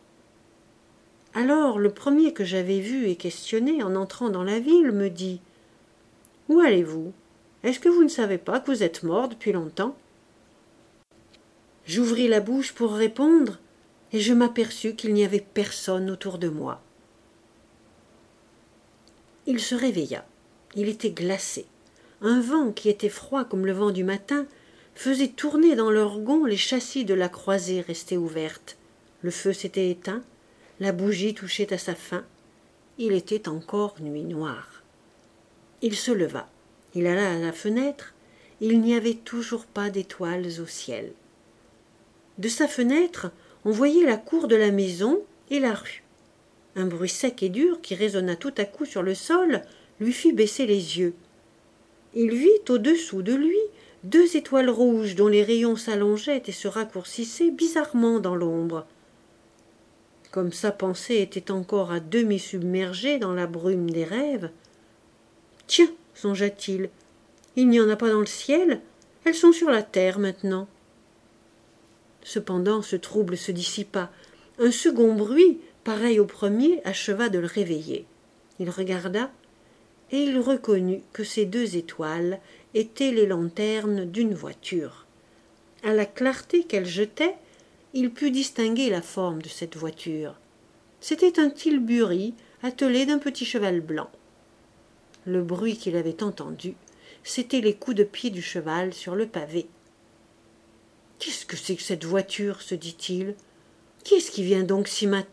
Speaker 1: Alors le premier que j'avais vu et questionné en entrant dans la ville me dit « Où allez-vous ? Est-ce que vous ne savez pas que vous êtes mort depuis longtemps ?» J'ouvris la bouche pour répondre et je m'aperçus qu'il n'y avait personne autour de moi. Il se réveilla. Il était glacé. Un vent qui était froid comme le vent du matin faisait tourner dans leurs gonds les châssis de la croisée restée ouverte. Le feu s'était éteint. La bougie touchait à sa fin. Il était encore nuit noire. Il se leva. Il alla à la fenêtre. Il n'y avait toujours pas d'étoiles au ciel. De sa fenêtre, on voyait la cour de la maison et la rue. Un bruit sec et dur qui résonna tout à coup sur le sol lui fit baisser les yeux. Il vit au-dessous de lui deux étoiles rouges dont les rayons s'allongeaient et se raccourcissaient bizarrement dans l'ombre. Comme sa pensée était encore à demi submergée dans la brume des rêves, « Tiens, songea-t-il, il n'y en a pas dans le ciel, elles sont sur la terre maintenant. » Cependant, ce trouble se dissipa. Un second bruit, pareil au premier, acheva de le réveiller. Il regarda, et il reconnut que ces deux étoiles étaient les lanternes d'une voiture. À la clarté qu'elles jetaient, il put distinguer la forme de cette voiture. C'était un tilbury attelé d'un petit cheval blanc. Le bruit qu'il avait entendu, c'étaient les coups de pied du cheval sur le pavé. « Qu'est-ce que c'est que cette voiture ?» se dit-il. « Qui est-ce qui vient donc si matin ?»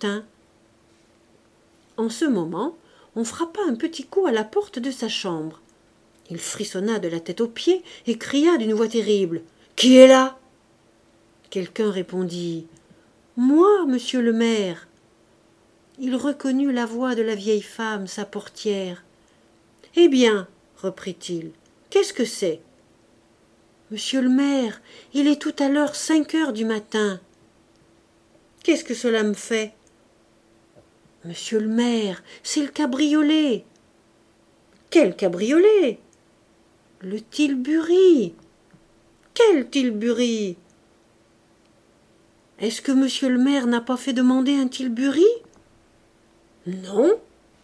Speaker 1: En ce moment, on frappa un petit coup à la porte de sa chambre. Il frissonna de la tête aux pieds et cria d'une voix terrible. « Qui est là ?» Quelqu'un répondit « Moi, monsieur le maire. » Il reconnut la voix de la vieille femme, sa portière. « Eh bien, reprit-il, qu'est-ce que c'est ?»« Monsieur le maire, il est tout à l'heure cinq heures du matin. »« Qu'est-ce que cela me fait ?»« Monsieur le maire, c'est le cabriolet. »« Quel cabriolet ?»« Le tilbury. »« Quel tilbury ?»« Est-ce que monsieur le maire n'a pas fait demander un tilbury ?»« Non, dit-il. »«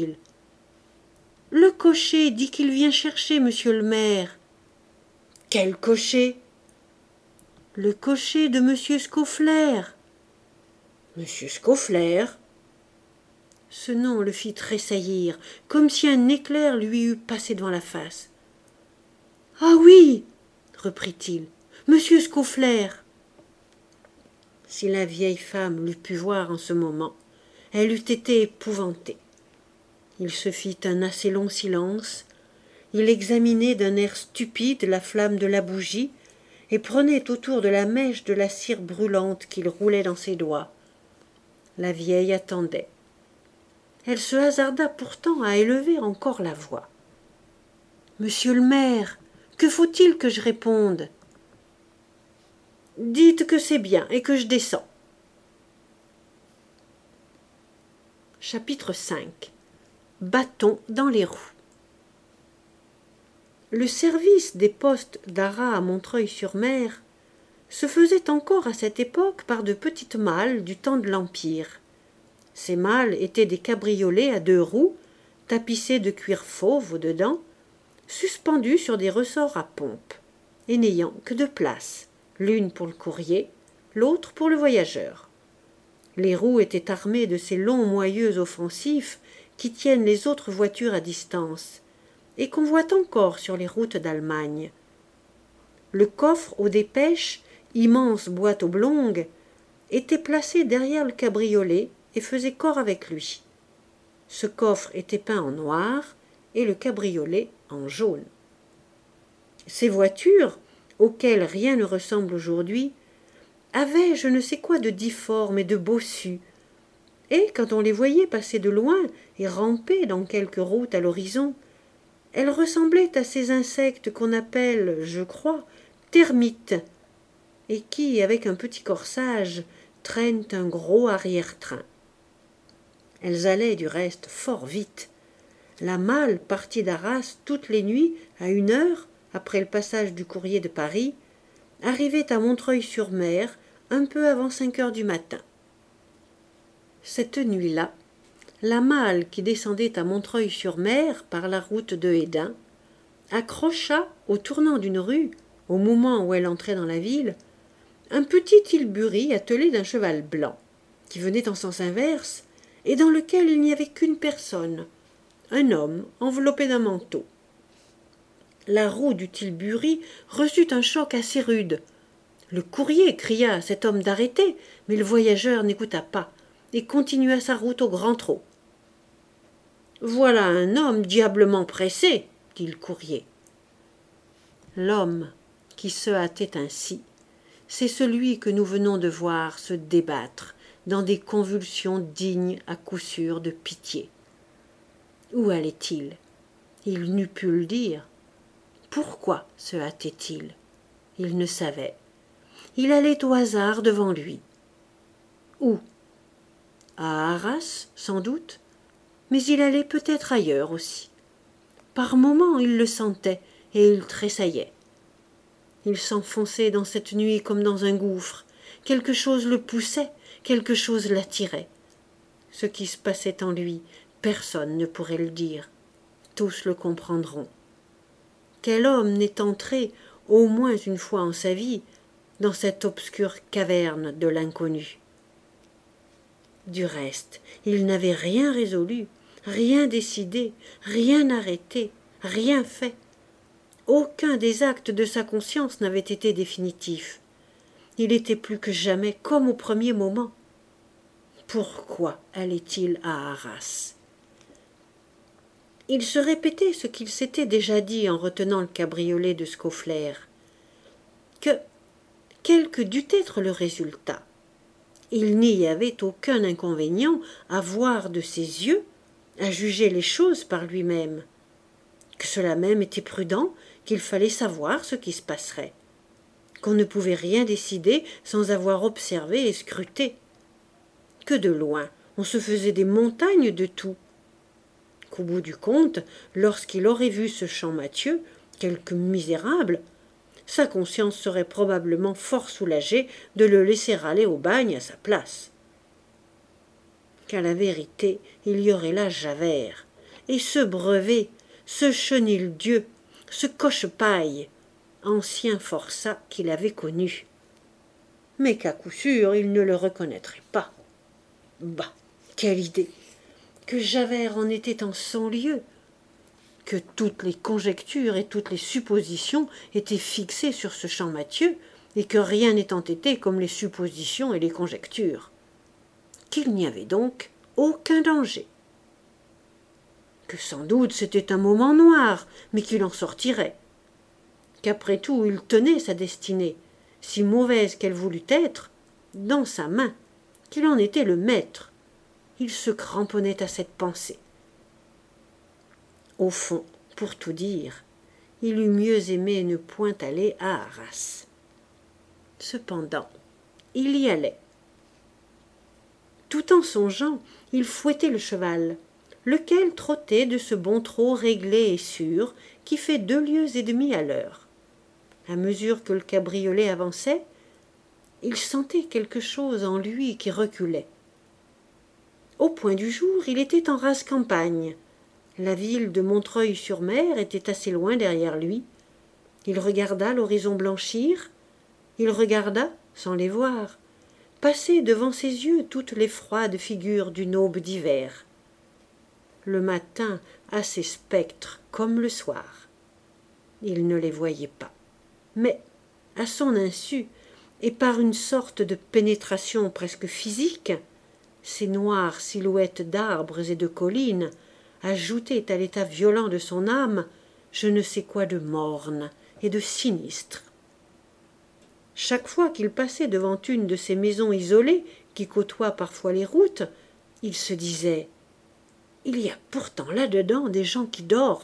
Speaker 1: Le cocher dit qu'il vient chercher monsieur le maire. »« Quel cocher ?»« Le cocher de monsieur Scaufflaire. »« Monsieur Scaufflaire ?» Ce nom le fit tressaillir, comme si un éclair lui eût passé devant la face. « Ah oui !» reprit-il, « Monsieur Scaufflaire !» Si la vieille femme l'eût pu voir en ce moment, elle eût été épouvantée. Il se fit un assez long silence. Il examinait d'un air stupide la flamme de la bougie et prenait autour de la mèche de la cire brûlante qu'il roulait dans ses doigts. La vieille attendait. Elle se hasarda pourtant à élever encore la voix. « Monsieur le maire, que faut-il que je réponde ?»« Dites que c'est bien et que je descends. » Chapitre cinq. Bâton dans les roues. Le service des postes d'Arras à Montreuil-sur-Mer se faisait encore à cette époque par de petites malles du temps de l'Empire. Ces malles étaient des cabriolets à deux roues, tapissés de cuir fauve au-dedans, suspendus sur des ressorts à pompe, et n'ayant que deux places, l'une pour le courrier, l'autre pour le voyageur. Les roues étaient armées de ces longs moyeux offensifs qui tiennent les autres voitures à distance, et qu'on voit encore sur les routes d'Allemagne. Le coffre aux dépêches, immense boîte oblongue, était placé derrière le cabriolet et faisait corps avec lui. Ce coffre était peint en noir et le cabriolet en jaune. Ces voitures, auxquelles rien ne ressemble aujourd'hui, avaient je ne sais quoi de difforme et de bossu, et quand on les voyait passer de loin et ramper dans quelque route à l'horizon, elles ressemblaient à ces insectes qu'on appelle, je crois, termites, et qui, avec un petit corsage, traînent un gros arrière-train. Elles allaient du reste fort vite. La malle partie d'Arras toutes les nuits, à une heure, après le passage du courrier de Paris, arrivait à Montreuil-sur-Mer un peu avant cinq heures du matin. Cette nuit-là, la malle qui descendait à Montreuil-sur-Mer par la route de Hesdin accrocha au tournant d'une rue, au moment où elle entrait dans la ville, un petit tilbury attelé d'un cheval blanc, qui venait en sens inverse et dans lequel il n'y avait qu'une personne, un homme enveloppé d'un manteau. La roue du tilbury reçut un choc assez rude. Le courrier cria à cet homme d'arrêter, mais le voyageur n'écouta pas et continua sa route au grand trot. « Voilà un homme diablement pressé, » dit le courrier. L'homme qui se hâtait ainsi, c'est celui que nous venons de voir se débattre dans des convulsions dignes à coup sûr de pitié. Où allait-il? Il n'eût pu le dire. Pourquoi se hâtait-il? Il ne savait. Il allait au hasard devant lui. Où? À Arras, sans doute, mais il allait peut-être ailleurs aussi. Par moments, il le sentait et il tressaillait. Il s'enfonçait dans cette nuit comme dans un gouffre. Quelque chose le poussait, quelque chose l'attirait. Ce qui se passait en lui, personne ne pourrait le dire. Tous le comprendront. Quel homme n'est entré, au moins une fois en sa vie, dans cette obscure caverne de l'inconnu? Du reste, il n'avait rien résolu, rien décidé, rien arrêté, rien fait. Aucun des actes de sa conscience n'avait été définitif. Il était plus que jamais comme au premier moment. Pourquoi allait-il à Arras? Il se répétait ce qu'il s'était déjà dit en retenant le cabriolet de Scaufflaire, que, quel que dût être le résultat, il n'y avait aucun inconvénient à voir de ses yeux, à juger les choses par lui-même, que cela même était prudent, qu'il fallait savoir ce qui se passerait, qu'on ne pouvait rien décider sans avoir observé et scruté, que de loin on se faisait des montagnes de tout, qu'au bout du compte, lorsqu'il aurait vu ce Champmathieu, quelque misérable, sa conscience serait probablement fort soulagée de le laisser aller au bagne à sa place. Qu'à la vérité, il y aurait là Javert, et ce brevet, ce chenil-dieu, ce cochepaille, ancien forçat qu'il avait connu. Mais qu'à coup sûr il ne le reconnaîtrait pas. Bah, quelle idée! que Javert en était en cent lieues, que toutes les conjectures et toutes les suppositions étaient fixées sur ce Champmathieu, et que rien n'est entêté comme les suppositions et les conjectures, qu'il n'y avait donc aucun danger, que sans doute c'était un moment noir, mais qu'il en sortirait, qu'après tout il tenait sa destinée, si mauvaise qu'elle voulût être, dans sa main, qu'il en était le maître. Il se cramponnait à cette pensée. Au fond, pour tout dire, il eût mieux aimé ne point aller à Arras. Cependant, il y allait. Tout en songeant, il fouettait le cheval, lequel trottait de ce bon trot réglé et sûr qui fait deux lieues et demie à l'heure. À mesure que le cabriolet avançait, il sentait quelque chose en lui qui reculait. Au point du jour, il était en rase campagne. La ville de Montreuil-sur-Mer était assez loin derrière lui. Il regarda l'horizon blanchir. Il regarda, sans les voir, passer devant ses yeux toutes les froides figures d'une aube d'hiver. Le matin a ses spectres comme le soir. Il ne les voyait pas. Mais, à son insu, et par une sorte de pénétration presque physique, ces noires silhouettes d'arbres et de collines ajoutaient à l'état violent de son âme je ne sais quoi de morne et de sinistre. Chaque fois qu'il passait devant une de ces maisons isolées qui côtoient parfois les routes, il se disait « Il y a pourtant là-dedans des gens qui dorment ».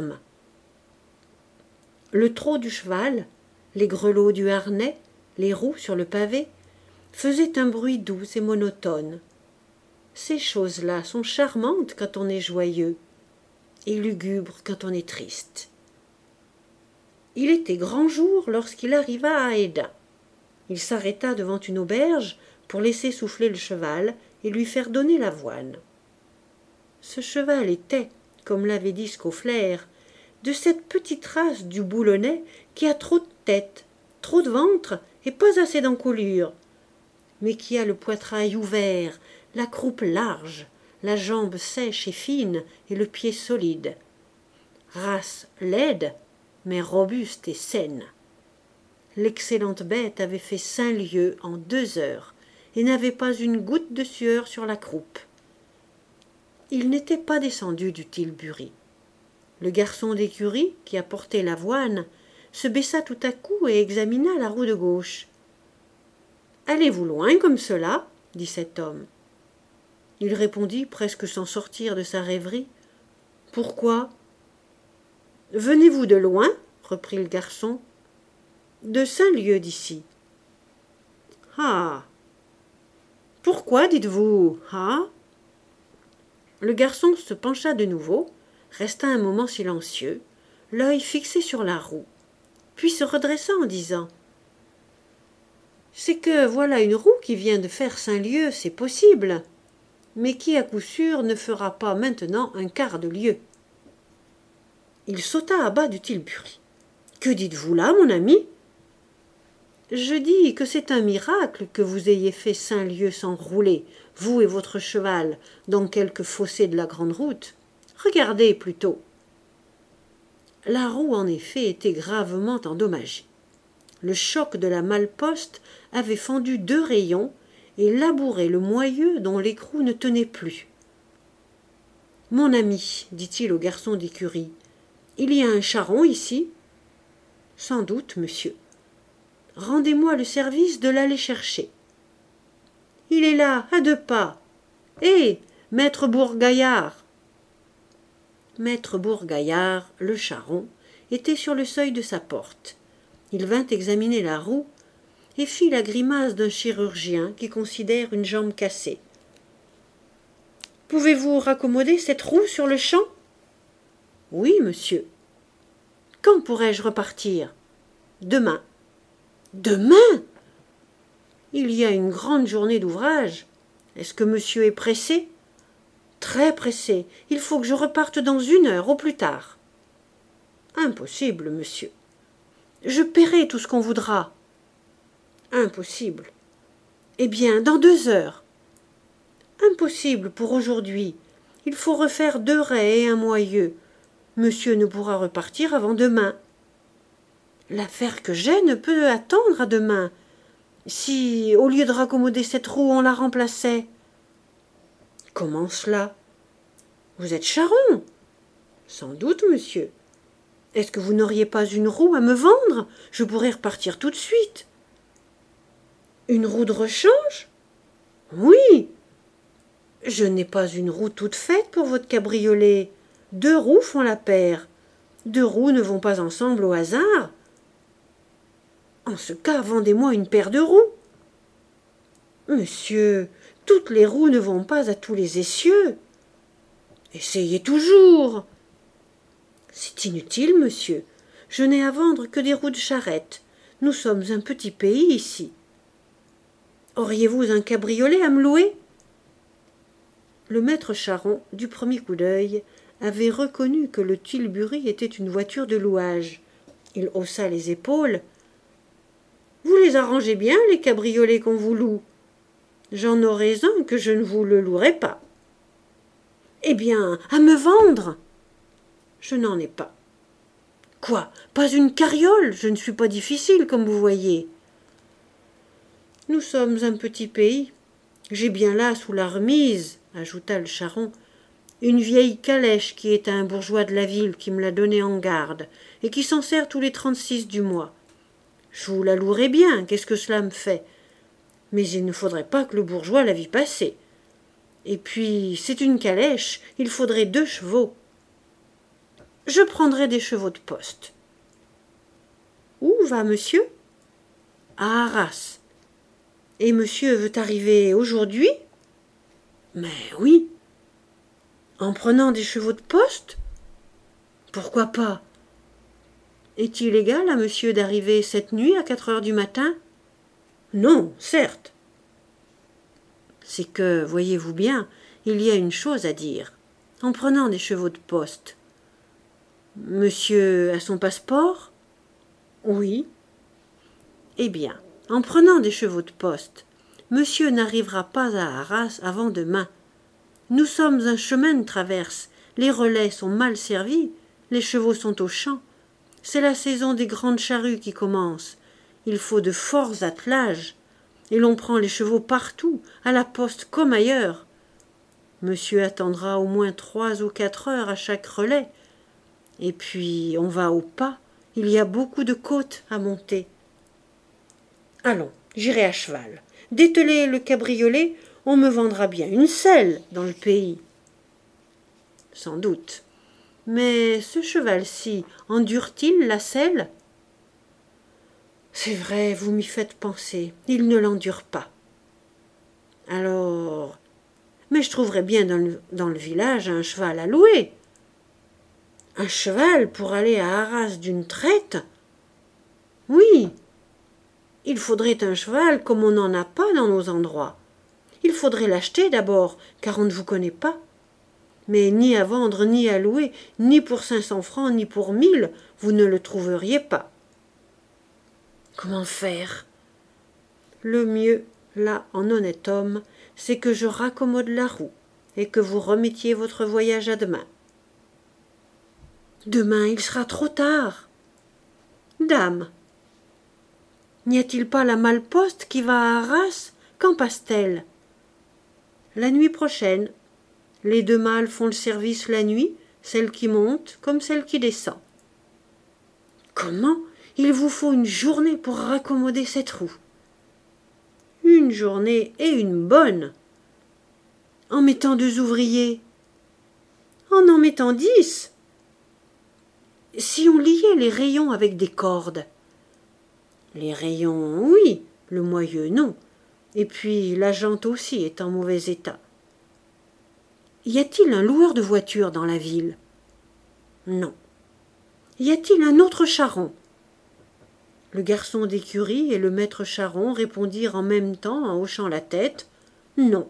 Speaker 1: Le trot du cheval, les grelots du harnais, les roues sur le pavé, faisaient un bruit doux et monotone. Ces choses-là sont charmantes quand on est joyeux et lugubres quand on est triste. Il était grand jour lorsqu'il arriva à Hesdin. Il s'arrêta devant une auberge pour laisser souffler le cheval et lui faire donner l'avoine. Ce cheval était, comme l'avait dit Scaufflaire, de cette petite race du Boulonnais qui a trop de tête, trop de ventre et pas assez d'encolure, mais qui a le poitrail ouvert, la croupe large, la jambe sèche et fine et le pied solide. Race laide, mais robuste et saine. L'excellente bête avait fait cinq lieues en deux heures et n'avait pas une goutte de sueur sur la croupe. Il n'était pas descendu du tilbury. Le garçon d'écurie, qui apportait l'avoine, se baissa tout à coup et examina la roue de gauche. « Allez-vous loin comme cela ?» dit cet homme. Il répondit presque sans sortir de sa rêverie. « Pourquoi ?»« Venez-vous de loin ?» reprit le garçon. « De cinq lieues d'ici. »« Ah ! Pourquoi dites-vous ah ?» Le garçon se pencha de nouveau, resta un moment silencieux, l'œil fixé sur la roue, puis se redressa en disant « C'est que voilà une roue qui vient de faire cinq lieues, c'est possible, mais qui à coup sûr ne fera pas maintenant un quart de lieue. » Il sauta à bas du tilbury. « Que dites-vous là, mon ami ?»« Je dis que c'est un miracle que vous ayez fait cinq lieues sans rouler, vous et votre cheval, dans quelque fossé de la grande route. Regardez plutôt. » La roue, en effet, était gravement endommagée. Le choc de la malle-poste avait fendu deux rayons et labouré le moyeu dont l'écrou ne tenait plus. « Mon ami, dit-il au garçon d'écurie, il y a un charron ici ? » « Sans doute, monsieur. »« Rendez-moi le service de l'aller chercher. »« Il est là, à deux pas. Hé, maître Bourgaillard !» Maître Bourgaillard, le charron, était sur le seuil de sa porte. Il vint examiner la roue et fit la grimace d'un chirurgien qui considère une jambe cassée. « Pouvez-vous raccommoder cette roue sur le champ ? »« Oui, monsieur. »« Quand pourrais-je repartir ? » ?»« Demain. »« Demain ? Il y a une grande journée d'ouvrage. Est-ce que monsieur est pressé ? » ?»« Très pressé. Il faut que je reparte dans une heure au plus tard. »« Impossible, monsieur. »« Je paierai tout ce qu'on voudra. »« Impossible. »« Eh bien, dans deux heures. »« Impossible pour aujourd'hui. Il faut refaire deux raies et un moyeu. Monsieur ne pourra repartir avant demain. L'affaire que j'ai ne peut attendre à demain. Si, au lieu de raccommoder cette roue, on la remplaçait. Comment cela? Vous êtes charron? Sans doute, monsieur. Est-ce que vous n'auriez pas une roue à me vendre? Je pourrais repartir tout de suite. Une roue de rechange? Oui. Je n'ai pas une roue toute faite pour votre cabriolet. Deux roues font la paire. Deux roues ne vont pas ensemble au hasard. En ce cas, vendez-moi une paire de roues. Monsieur, toutes les roues ne vont pas à tous les essieux. Essayez toujours. C'est inutile, monsieur. Je n'ai à vendre que des roues de charrette. Nous sommes un petit pays ici. Auriez-vous un cabriolet à me louer? Le maître charron, du premier coup d'œil, avait reconnu que le tilbury était une voiture de louage. Il haussa les épaules. Vous les arrangez bien, les cabriolets qu'on vous loue. J'en aurais un que je ne vous le louerai pas. Eh bien, à me vendre. Je n'en ai pas. Quoi? Pas une carriole? Je ne suis pas difficile, comme vous voyez. Nous sommes un petit pays. J'ai bien là, sous la remise, ajouta le charron, une vieille calèche qui est à un bourgeois de la ville qui me l'a donnée en garde et qui s'en sert tous les trente-six du mois. Je vous la louerai bien, qu'est-ce que cela me fait? Mais il ne faudrait pas que le bourgeois la vît passer. Et puis, c'est une calèche, il faudrait deux chevaux. Je prendrai des chevaux de poste. Où va monsieur? À Arras. Et monsieur veut arriver aujourd'hui? Mais oui. En prenant des chevaux de poste? Pourquoi pas? Est-il égal à monsieur d'arriver cette nuit à quatre heures du matin? Non, certes. C'est que, voyez-vous bien, il y a une chose à dire. En prenant des chevaux de poste. Monsieur a son passeport? Oui. Eh bien, en prenant des chevaux de poste, monsieur n'arrivera pas à Arras avant demain. Nous sommes un chemin de traverse, les relais sont mal servis, les chevaux sont au champ. C'est la saison des grandes charrues qui commence. Il faut de forts attelages, et l'on prend les chevaux partout, à la poste comme ailleurs. Monsieur attendra au moins trois ou quatre heures à chaque relais. Et puis on va au pas, il y a beaucoup de côtes à monter. Allons, j'irai à cheval. Dételez le cabriolet, on me vendra bien une selle dans le pays. Sans doute. Mais ce cheval-ci endure-t-il la selle? C'est vrai, vous m'y faites penser, il ne l'endure pas. Alors, mais je trouverais bien dans le, dans le village un cheval à louer. Un cheval pour aller à Arras d'une traite? Oui. Il faudrait un cheval comme on n'en a pas dans nos endroits. Il faudrait l'acheter d'abord, car on ne vous connaît pas. Mais ni à vendre, ni à louer, ni pour cinq cents francs, ni pour mille, vous ne le trouveriez pas. Comment faire? Le mieux, là, en honnête homme, c'est que je raccommode la roue, et que vous remettiez votre voyage à demain. Demain, il sera trop tard. Dame, n'y a-t-il pas la malle-poste qui va à Arras? Quand passe-t-elle? La nuit prochaine. Les deux malles font le service la nuit, celle qui monte comme celle qui descend. Comment? Il vous faut une journée pour raccommoder cette roue. Une journée et une bonne. En mettant deux ouvriers. En en mettant dix. Si on liait les rayons avec des cordes. Les rayons, oui, le moyeu, non. Et puis la jante aussi est en mauvais état. Y a-t-il un loueur de voitures dans la ville? Non. Y a-t-il un autre charron? Le garçon d'écurie et le maître charron répondirent en même temps en hochant la tête. Non.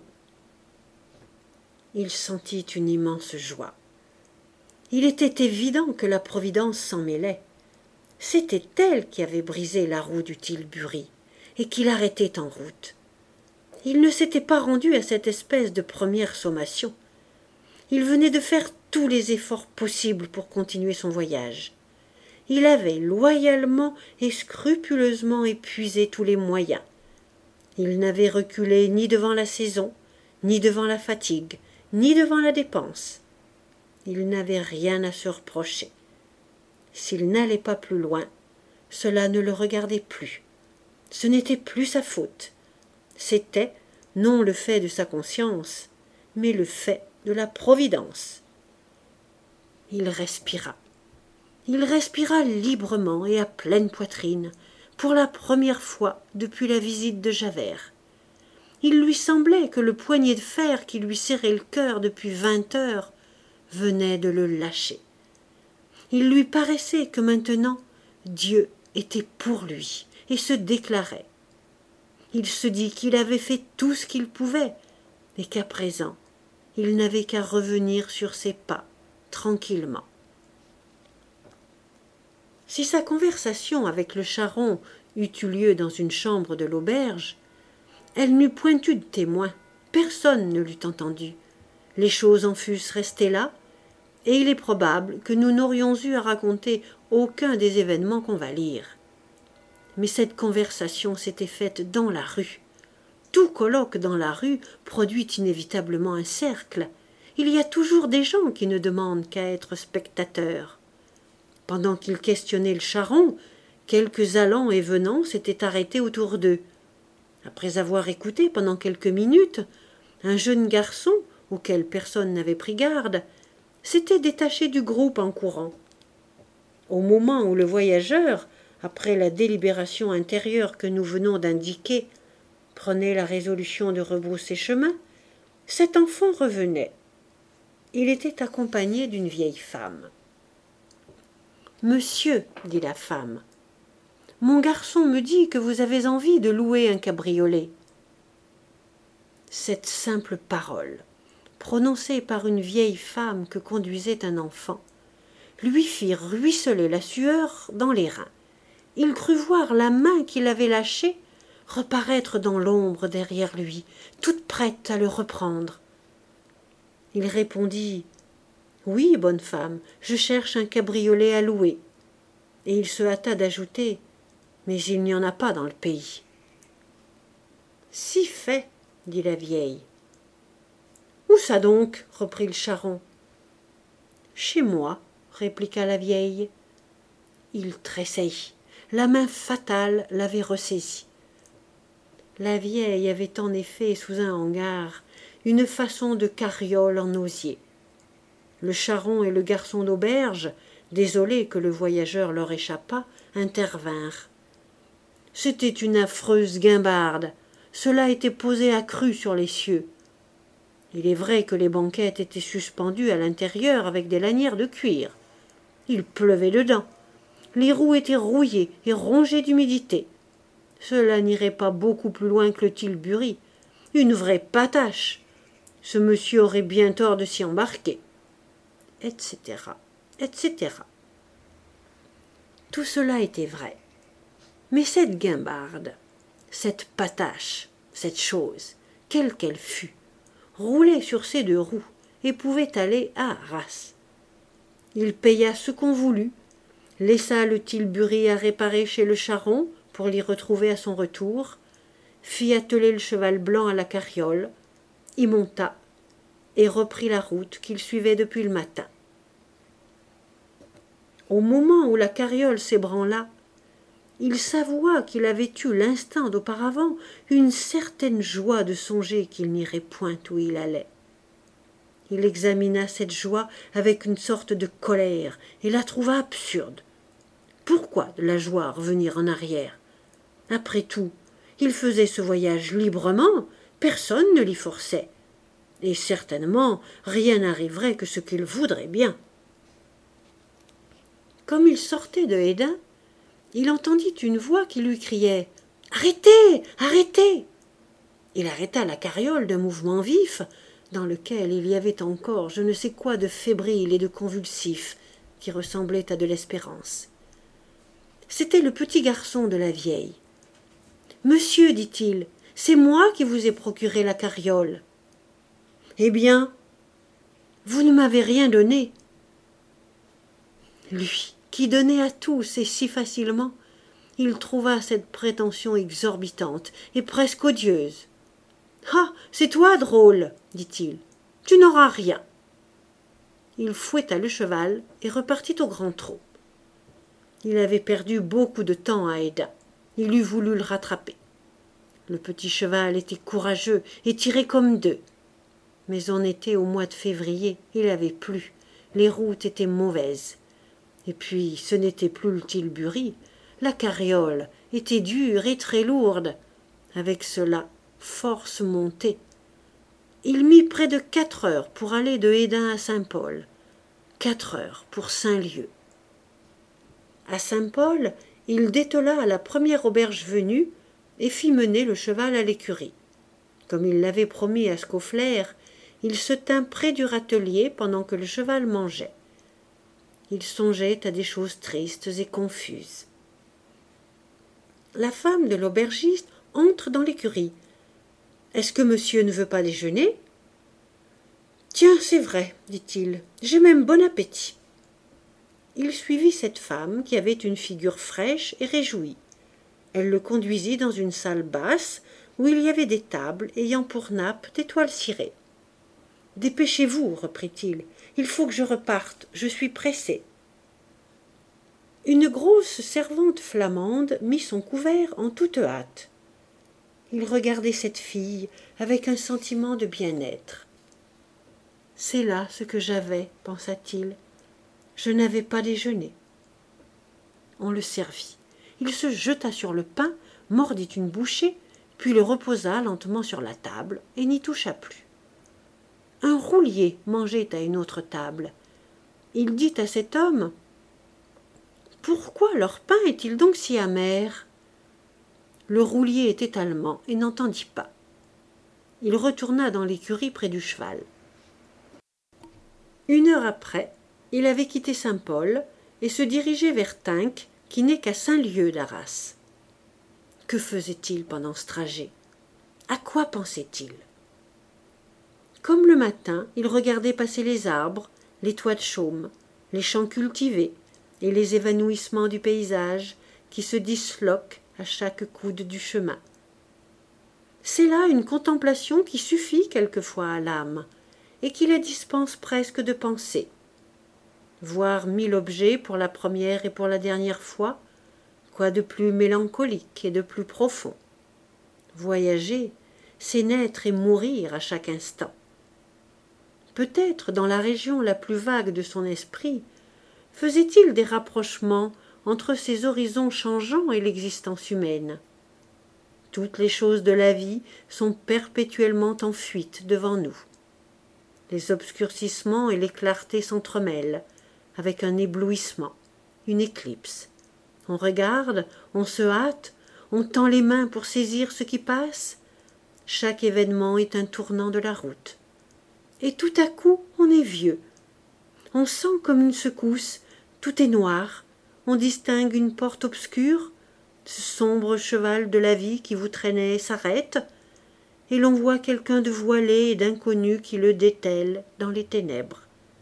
Speaker 1: Il sentit une immense joie. Il était évident que la Providence s'en mêlait. C'était elle qui avait brisé la roue du tilbury et qui l'arrêtait en route. Il ne s'était pas rendu à cette espèce de première sommation. Il venait de faire tous les efforts possibles pour continuer son voyage. Il avait loyalement et scrupuleusement épuisé tous les moyens. Il n'avait reculé ni devant la saison, ni devant la fatigue, ni devant la dépense. Il n'avait rien à se reprocher. S'il n'allait pas plus loin, cela ne le regardait plus. Ce n'était plus sa faute. C'était non le fait de sa conscience, mais le fait de la providence. Il respira. Il respira librement et à pleine poitrine, pour la première fois depuis la visite de Javert. Il lui semblait que le poignet de fer qui lui serrait le cœur depuis vingt heures venait de le lâcher. Il lui paraissait que maintenant Dieu était pour lui et se déclarait. Il se dit qu'il avait fait tout ce qu'il pouvait et qu'à présent il n'avait qu'à revenir sur ses pas tranquillement. Si sa conversation avec le charron eût eu lieu dans une chambre de l'auberge, elle n'eût point eu de témoin, personne ne l'eût entendu. Les choses en fussent restées là, et il est probable que nous n'aurions eu à raconter aucun des événements qu'on va lire. Mais cette conversation s'était faite dans la rue. Tout colloque dans la rue produit inévitablement un cercle. Il y a toujours des gens qui ne demandent qu'à être spectateurs. Pendant qu'ils questionnaient le charron, quelques allants et venants s'étaient arrêtés autour d'eux. Après avoir écouté pendant quelques minutes, un jeune garçon, auquel personne n'avait pris garde, s'était détaché du groupe en courant. Au moment où le voyageur, après la délibération intérieure que nous venons d'indiquer, prenait la résolution de rebrousser chemin, cet enfant revenait. Il était accompagné d'une vieille femme. « Monsieur, dit la femme, mon garçon me dit que vous avez envie de louer un cabriolet. » Cette simple parole, prononcée par une vieille femme que conduisait un enfant, lui fit ruisseler la sueur dans les reins. Il crut voir la main qu'il avait lâchée reparaître dans l'ombre derrière lui, toute prête à le reprendre. Il répondit « Oui, bonne femme, je cherche un cabriolet à louer. » Et il se hâta d'ajouter « Mais il n'y en a pas dans le pays. » « Si fait, dit la vieille. « Où ça donc ?» reprit le charron. « Chez moi, » répliqua la vieille. Il tressaillit. La main fatale l'avait ressaisi. La vieille avait en effet sous un hangar une façon de carriole en osier. Le charron et le garçon d'auberge, désolés que le voyageur leur échappât, intervinrent. C'était une affreuse guimbarde. Cela était posé à cru sur les cieux. Il est vrai que les banquettes étaient suspendues à l'intérieur avec des lanières de cuir. Il pleuvait dedans. Les roues étaient rouillées et rongées d'humidité. Cela n'irait pas beaucoup plus loin que le tilbury. Une vraie patache. Ce monsieur aurait bien tort de s'y embarquer. Etc. Etc. Tout cela était vrai. Mais cette guimbarde, cette patache, cette chose, quelle qu'elle fût, roulait sur ses deux roues et pouvait aller à Arras. Il paya ce qu'on voulut, laissa le tilbury à réparer chez le charron pour l'y retrouver à son retour, fit atteler le cheval blanc à la carriole, y monta et reprit la route qu'il suivait depuis le matin. Au moment où la carriole s'ébranla, il s'avoua qu'il avait eu l'instant d'auparavant une certaine joie de songer qu'il n'irait point où il allait. Il examina cette joie avec une sorte de colère et la trouva absurde. Pourquoi de la joie revenir en arrière? Après tout, il faisait ce voyage librement, personne ne l'y forçait. Et certainement, rien n'arriverait que ce qu'il voudrait bien. Comme il sortait de Hesdin, il entendit une voix qui lui criait « Arrêtez! Arrêtez !» Il arrêta la carriole d'un mouvement vif, dans lequel il y avait encore je ne sais quoi de fébrile et de convulsif, qui ressemblait à de l'espérance. C'était le petit garçon de la vieille. « Monsieur, dit-il, c'est moi qui vous ai procuré la carriole. »« Eh bien ?» Vous ne m'avez rien donné. Lui, qui donnait à tous et si facilement, il trouva cette prétention exorbitante et presque odieuse. « Ah, c'est toi, drôle, dit-il, tu n'auras rien. » Il fouetta le cheval et repartit au grand trot. Il avait perdu beaucoup de temps à Aïda. Il eût voulu le rattraper. Le petit cheval était courageux et tirait comme deux. Mais on était au mois de février, il avait plu, les routes étaient mauvaises. Et puis ce n'était plus le tilbury, la carriole était dure et très lourde. Avec cela, force montée. Il mit près de quatre heures pour aller de Hesdin à Saint-Paul. Quatre heures pour cinq lieues. À Saint-Paul, il détela à la première auberge venue et fit mener le cheval à l'écurie. Comme il l'avait promis à Scaufflaire, il se tint près du râtelier pendant que le cheval mangeait. Il songeait à des choses tristes et confuses. La femme de l'aubergiste entre dans l'écurie. « Est-ce que monsieur ne veut pas déjeuner ?»« Tiens, c'est vrai, dit-il, j'ai même bon appétit. » Il suivit cette femme qui avait une figure fraîche et réjouie. Elle le conduisit dans une salle basse où il y avait des tables ayant pour nappe des toiles cirées. « Dépêchez-vous, reprit-il, il faut que je reparte, je suis pressé. » Une grosse servante flamande mit son couvert en toute hâte. Il regardait cette fille avec un sentiment de bien-être. « C'est là ce que j'avais, pensa-t-il. Je n'avais pas déjeuné. » On le servit. Il se jeta sur le pain, mordit une bouchée, puis le reposa lentement sur la table et n'y toucha plus. Un roulier mangeait à une autre table. Il dit à cet homme « Pourquoi leur pain est-il donc si amer ?» Le roulier était allemand et n'entendit pas. Il retourna dans l'écurie près du cheval. Une heure après, il avait quitté Saint-Paul et se dirigeait vers Tinques, qui n'est qu'à cinq lieues d'Arras. Que faisait-il pendant ce trajet? À quoi pensait-il? Comme le matin, il regardait passer les arbres, les toits de chaume, les champs cultivés et les évanouissements du paysage qui se disloquent à chaque coude du chemin. C'est là une contemplation qui suffit quelquefois à l'âme et qui la dispense presque de penser. Voir mille objets pour la première et pour la dernière fois, quoi de plus mélancolique et de plus profond? Voyager, c'est naître et mourir à chaque instant. Peut-être dans la région la plus vague de son esprit, faisait-il des rapprochements entre ces horizons changeants et l'existence humaine. Toutes les choses de la vie sont perpétuellement en fuite devant nous. Les obscurcissements et les clartés s'entremêlent, avec un éblouissement, une éclipse. On regarde, on se hâte, on tend les mains pour saisir ce qui passe. Chaque événement est un tournant de la route. Et tout à coup, on est vieux. On sent comme une secousse, tout est noir. On distingue une porte obscure, ce sombre cheval de la vie qui vous traînait s'arrête, et l'on voit quelqu'un de voilé et d'inconnu qui le dételle dans les ténèbres.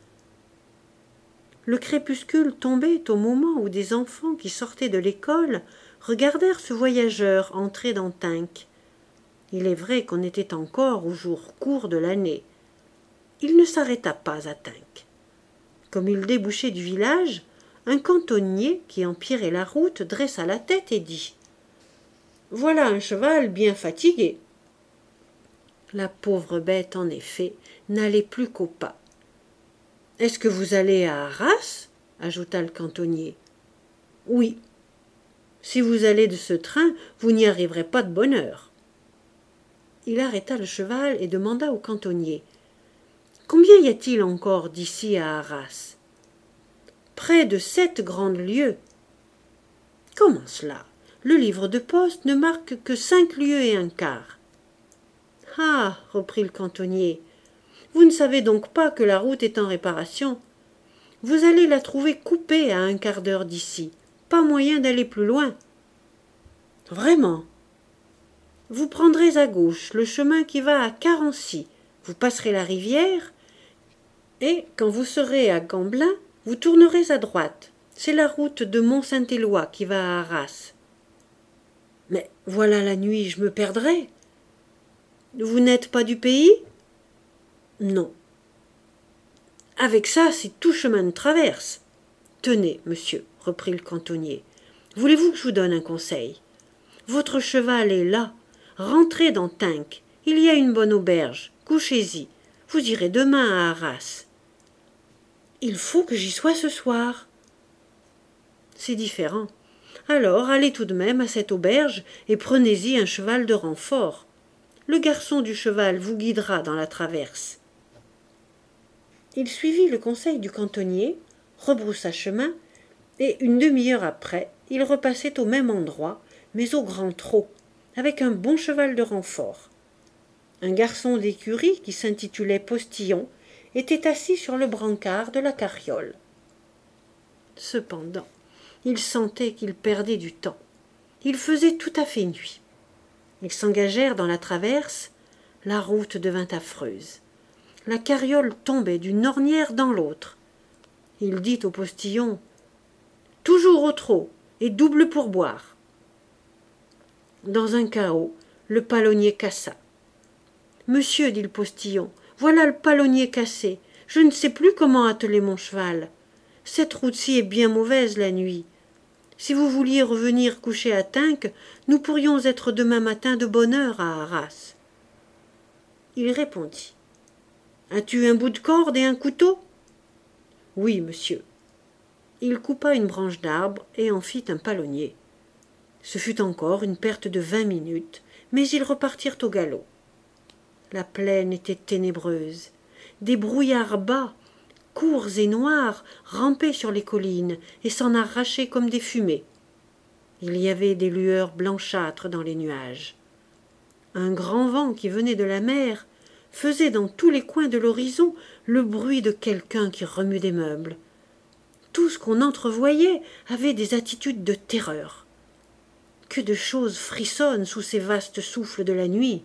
Speaker 1: Le crépuscule tombait au moment où des enfants qui sortaient de l'école regardèrent ce voyageur entrer dans Tinques. Il est vrai qu'on était encore aux jours courts de l'année. Il ne s'arrêta pas à Tinques. Comme il débouchait du village, un cantonnier qui empirait la route dressa la tête et dit « Voilà un cheval bien fatigué. » La pauvre bête, en effet, n'allait plus qu'au pas. « Est-ce que vous allez à Arras ?» ajouta le cantonnier. « Oui. Si vous allez de ce train, vous n'y arriverez pas de bonne heure. » Il arrêta le cheval et demanda au cantonnier « Combien y a-t-il encore d'ici à Arras ?»« Près de sept grandes lieues. »« Comment cela? Le livre de poste ne marque que cinq lieues et un quart. »« Ah, reprit le cantonnier, vous ne savez donc pas que la route est en réparation. Vous allez la trouver coupée à un quart d'heure d'ici. Pas moyen d'aller plus loin. »« Vraiment? » Vous prendrez à gauche le chemin qui va à Carency. Vous passerez la rivière Et quand vous serez à Gamblin, vous tournerez à droite. C'est la route de Mont-Saint-Éloi qui va à Arras. Mais voilà la nuit, je me perdrai. Vous n'êtes pas du pays? Non. Avec ça, c'est tout chemin de traverse. Tenez, monsieur, reprit le cantonnier, voulez-vous que je vous donne un conseil? Votre cheval est là. Rentrez dans Tinques. Il y a une bonne auberge. Couchez-y. Vous irez demain à Arras. Il faut que j'y sois ce soir. C'est différent. Alors allez tout de même à cette auberge et prenez-y un cheval de renfort. Le garçon du cheval vous guidera dans la traverse. Il suivit le conseil du cantonnier, rebroussa chemin, et une demi-heure après, il repassait au même endroit, mais au grand trot, avec un bon cheval de renfort. Un garçon d'écurie, qui s'intitulait Postillon, était assis sur le brancard de la carriole. Cependant, il sentait qu'il perdait du temps. Il faisait tout à fait nuit. Ils s'engagèrent dans la traverse. La route devint affreuse. La carriole tombait d'une ornière dans l'autre. Il dit au postillon « Toujours au trot et double pourboire ». Dans un chaos, le palonnier cassa. « Monsieur, dit le postillon, voilà le palonnier cassé. Je ne sais plus comment atteler mon cheval. Cette route-ci est bien mauvaise la nuit. Si vous vouliez revenir coucher à Tinques, nous pourrions être demain matin de bonne heure à Arras. » Il répondit. « As-tu un bout de corde et un couteau ?»« Oui, monsieur. » Il coupa une branche d'arbre et en fit un palonnier. Ce fut encore une perte de vingt minutes, mais ils repartirent au galop. La plaine était ténébreuse. Des brouillards bas, courts et noirs, rampaient sur les collines et s'en arrachaient comme des fumées. Il y avait des lueurs blanchâtres dans les nuages. Un grand vent qui venait de la mer faisait dans tous les coins de l'horizon le bruit de quelqu'un qui remue des meubles. Tout ce qu'on entrevoyait avait des attitudes de terreur. Que de choses frissonnent sous ces vastes souffles de la nuit.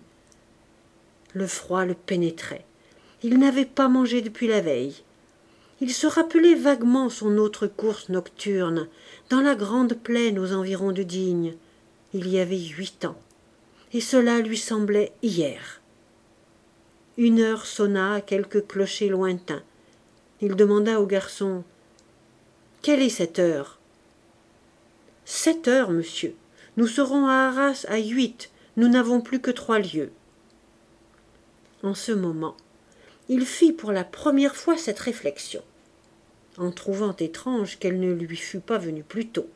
Speaker 1: Le froid le pénétrait. Il n'avait pas mangé depuis la veille. Il se rappelait vaguement son autre course nocturne, dans la grande plaine aux environs de Digne. Il y avait huit ans, et cela lui semblait hier. Une heure sonna à quelques clochers lointains. Il demanda au garçon « Quelle est cette heure ?»« Sept heures, monsieur. Nous serons à Arras à huit. Nous n'avons plus que trois lieues. » En ce moment, il fit pour la première fois cette réflexion, en trouvant étrange qu'elle ne lui fût pas venue plus tôt,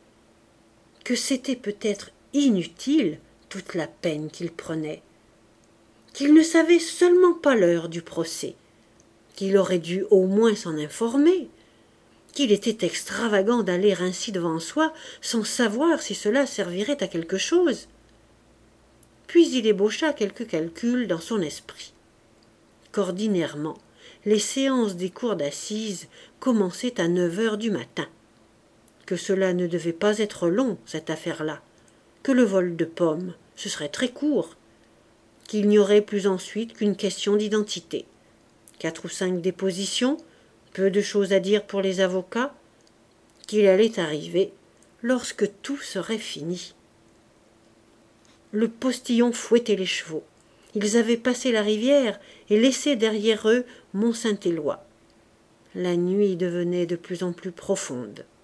Speaker 1: que c'était peut-être inutile toute la peine qu'il prenait, qu'il ne savait seulement pas l'heure du procès, qu'il aurait dû au moins s'en informer, qu'il était extravagant d'aller ainsi devant soi sans savoir si cela servirait à quelque chose. Puis il ébaucha quelques calculs dans son esprit. Qu'ordinairement, les séances des cours d'assises commençaient à neuf heures du matin, que cela ne devait pas être long, cette affaire-là, que le vol de pommes, ce serait très court, qu'il n'y aurait plus ensuite qu'une question d'identité, quatre ou cinq dépositions, peu de choses à dire pour les avocats, qu'il allait arriver lorsque tout serait fini. Le postillon fouettait les chevaux. Ils avaient passé la rivière et laissé derrière eux Mont-Saint-Éloi. La nuit devenait de plus en plus profonde.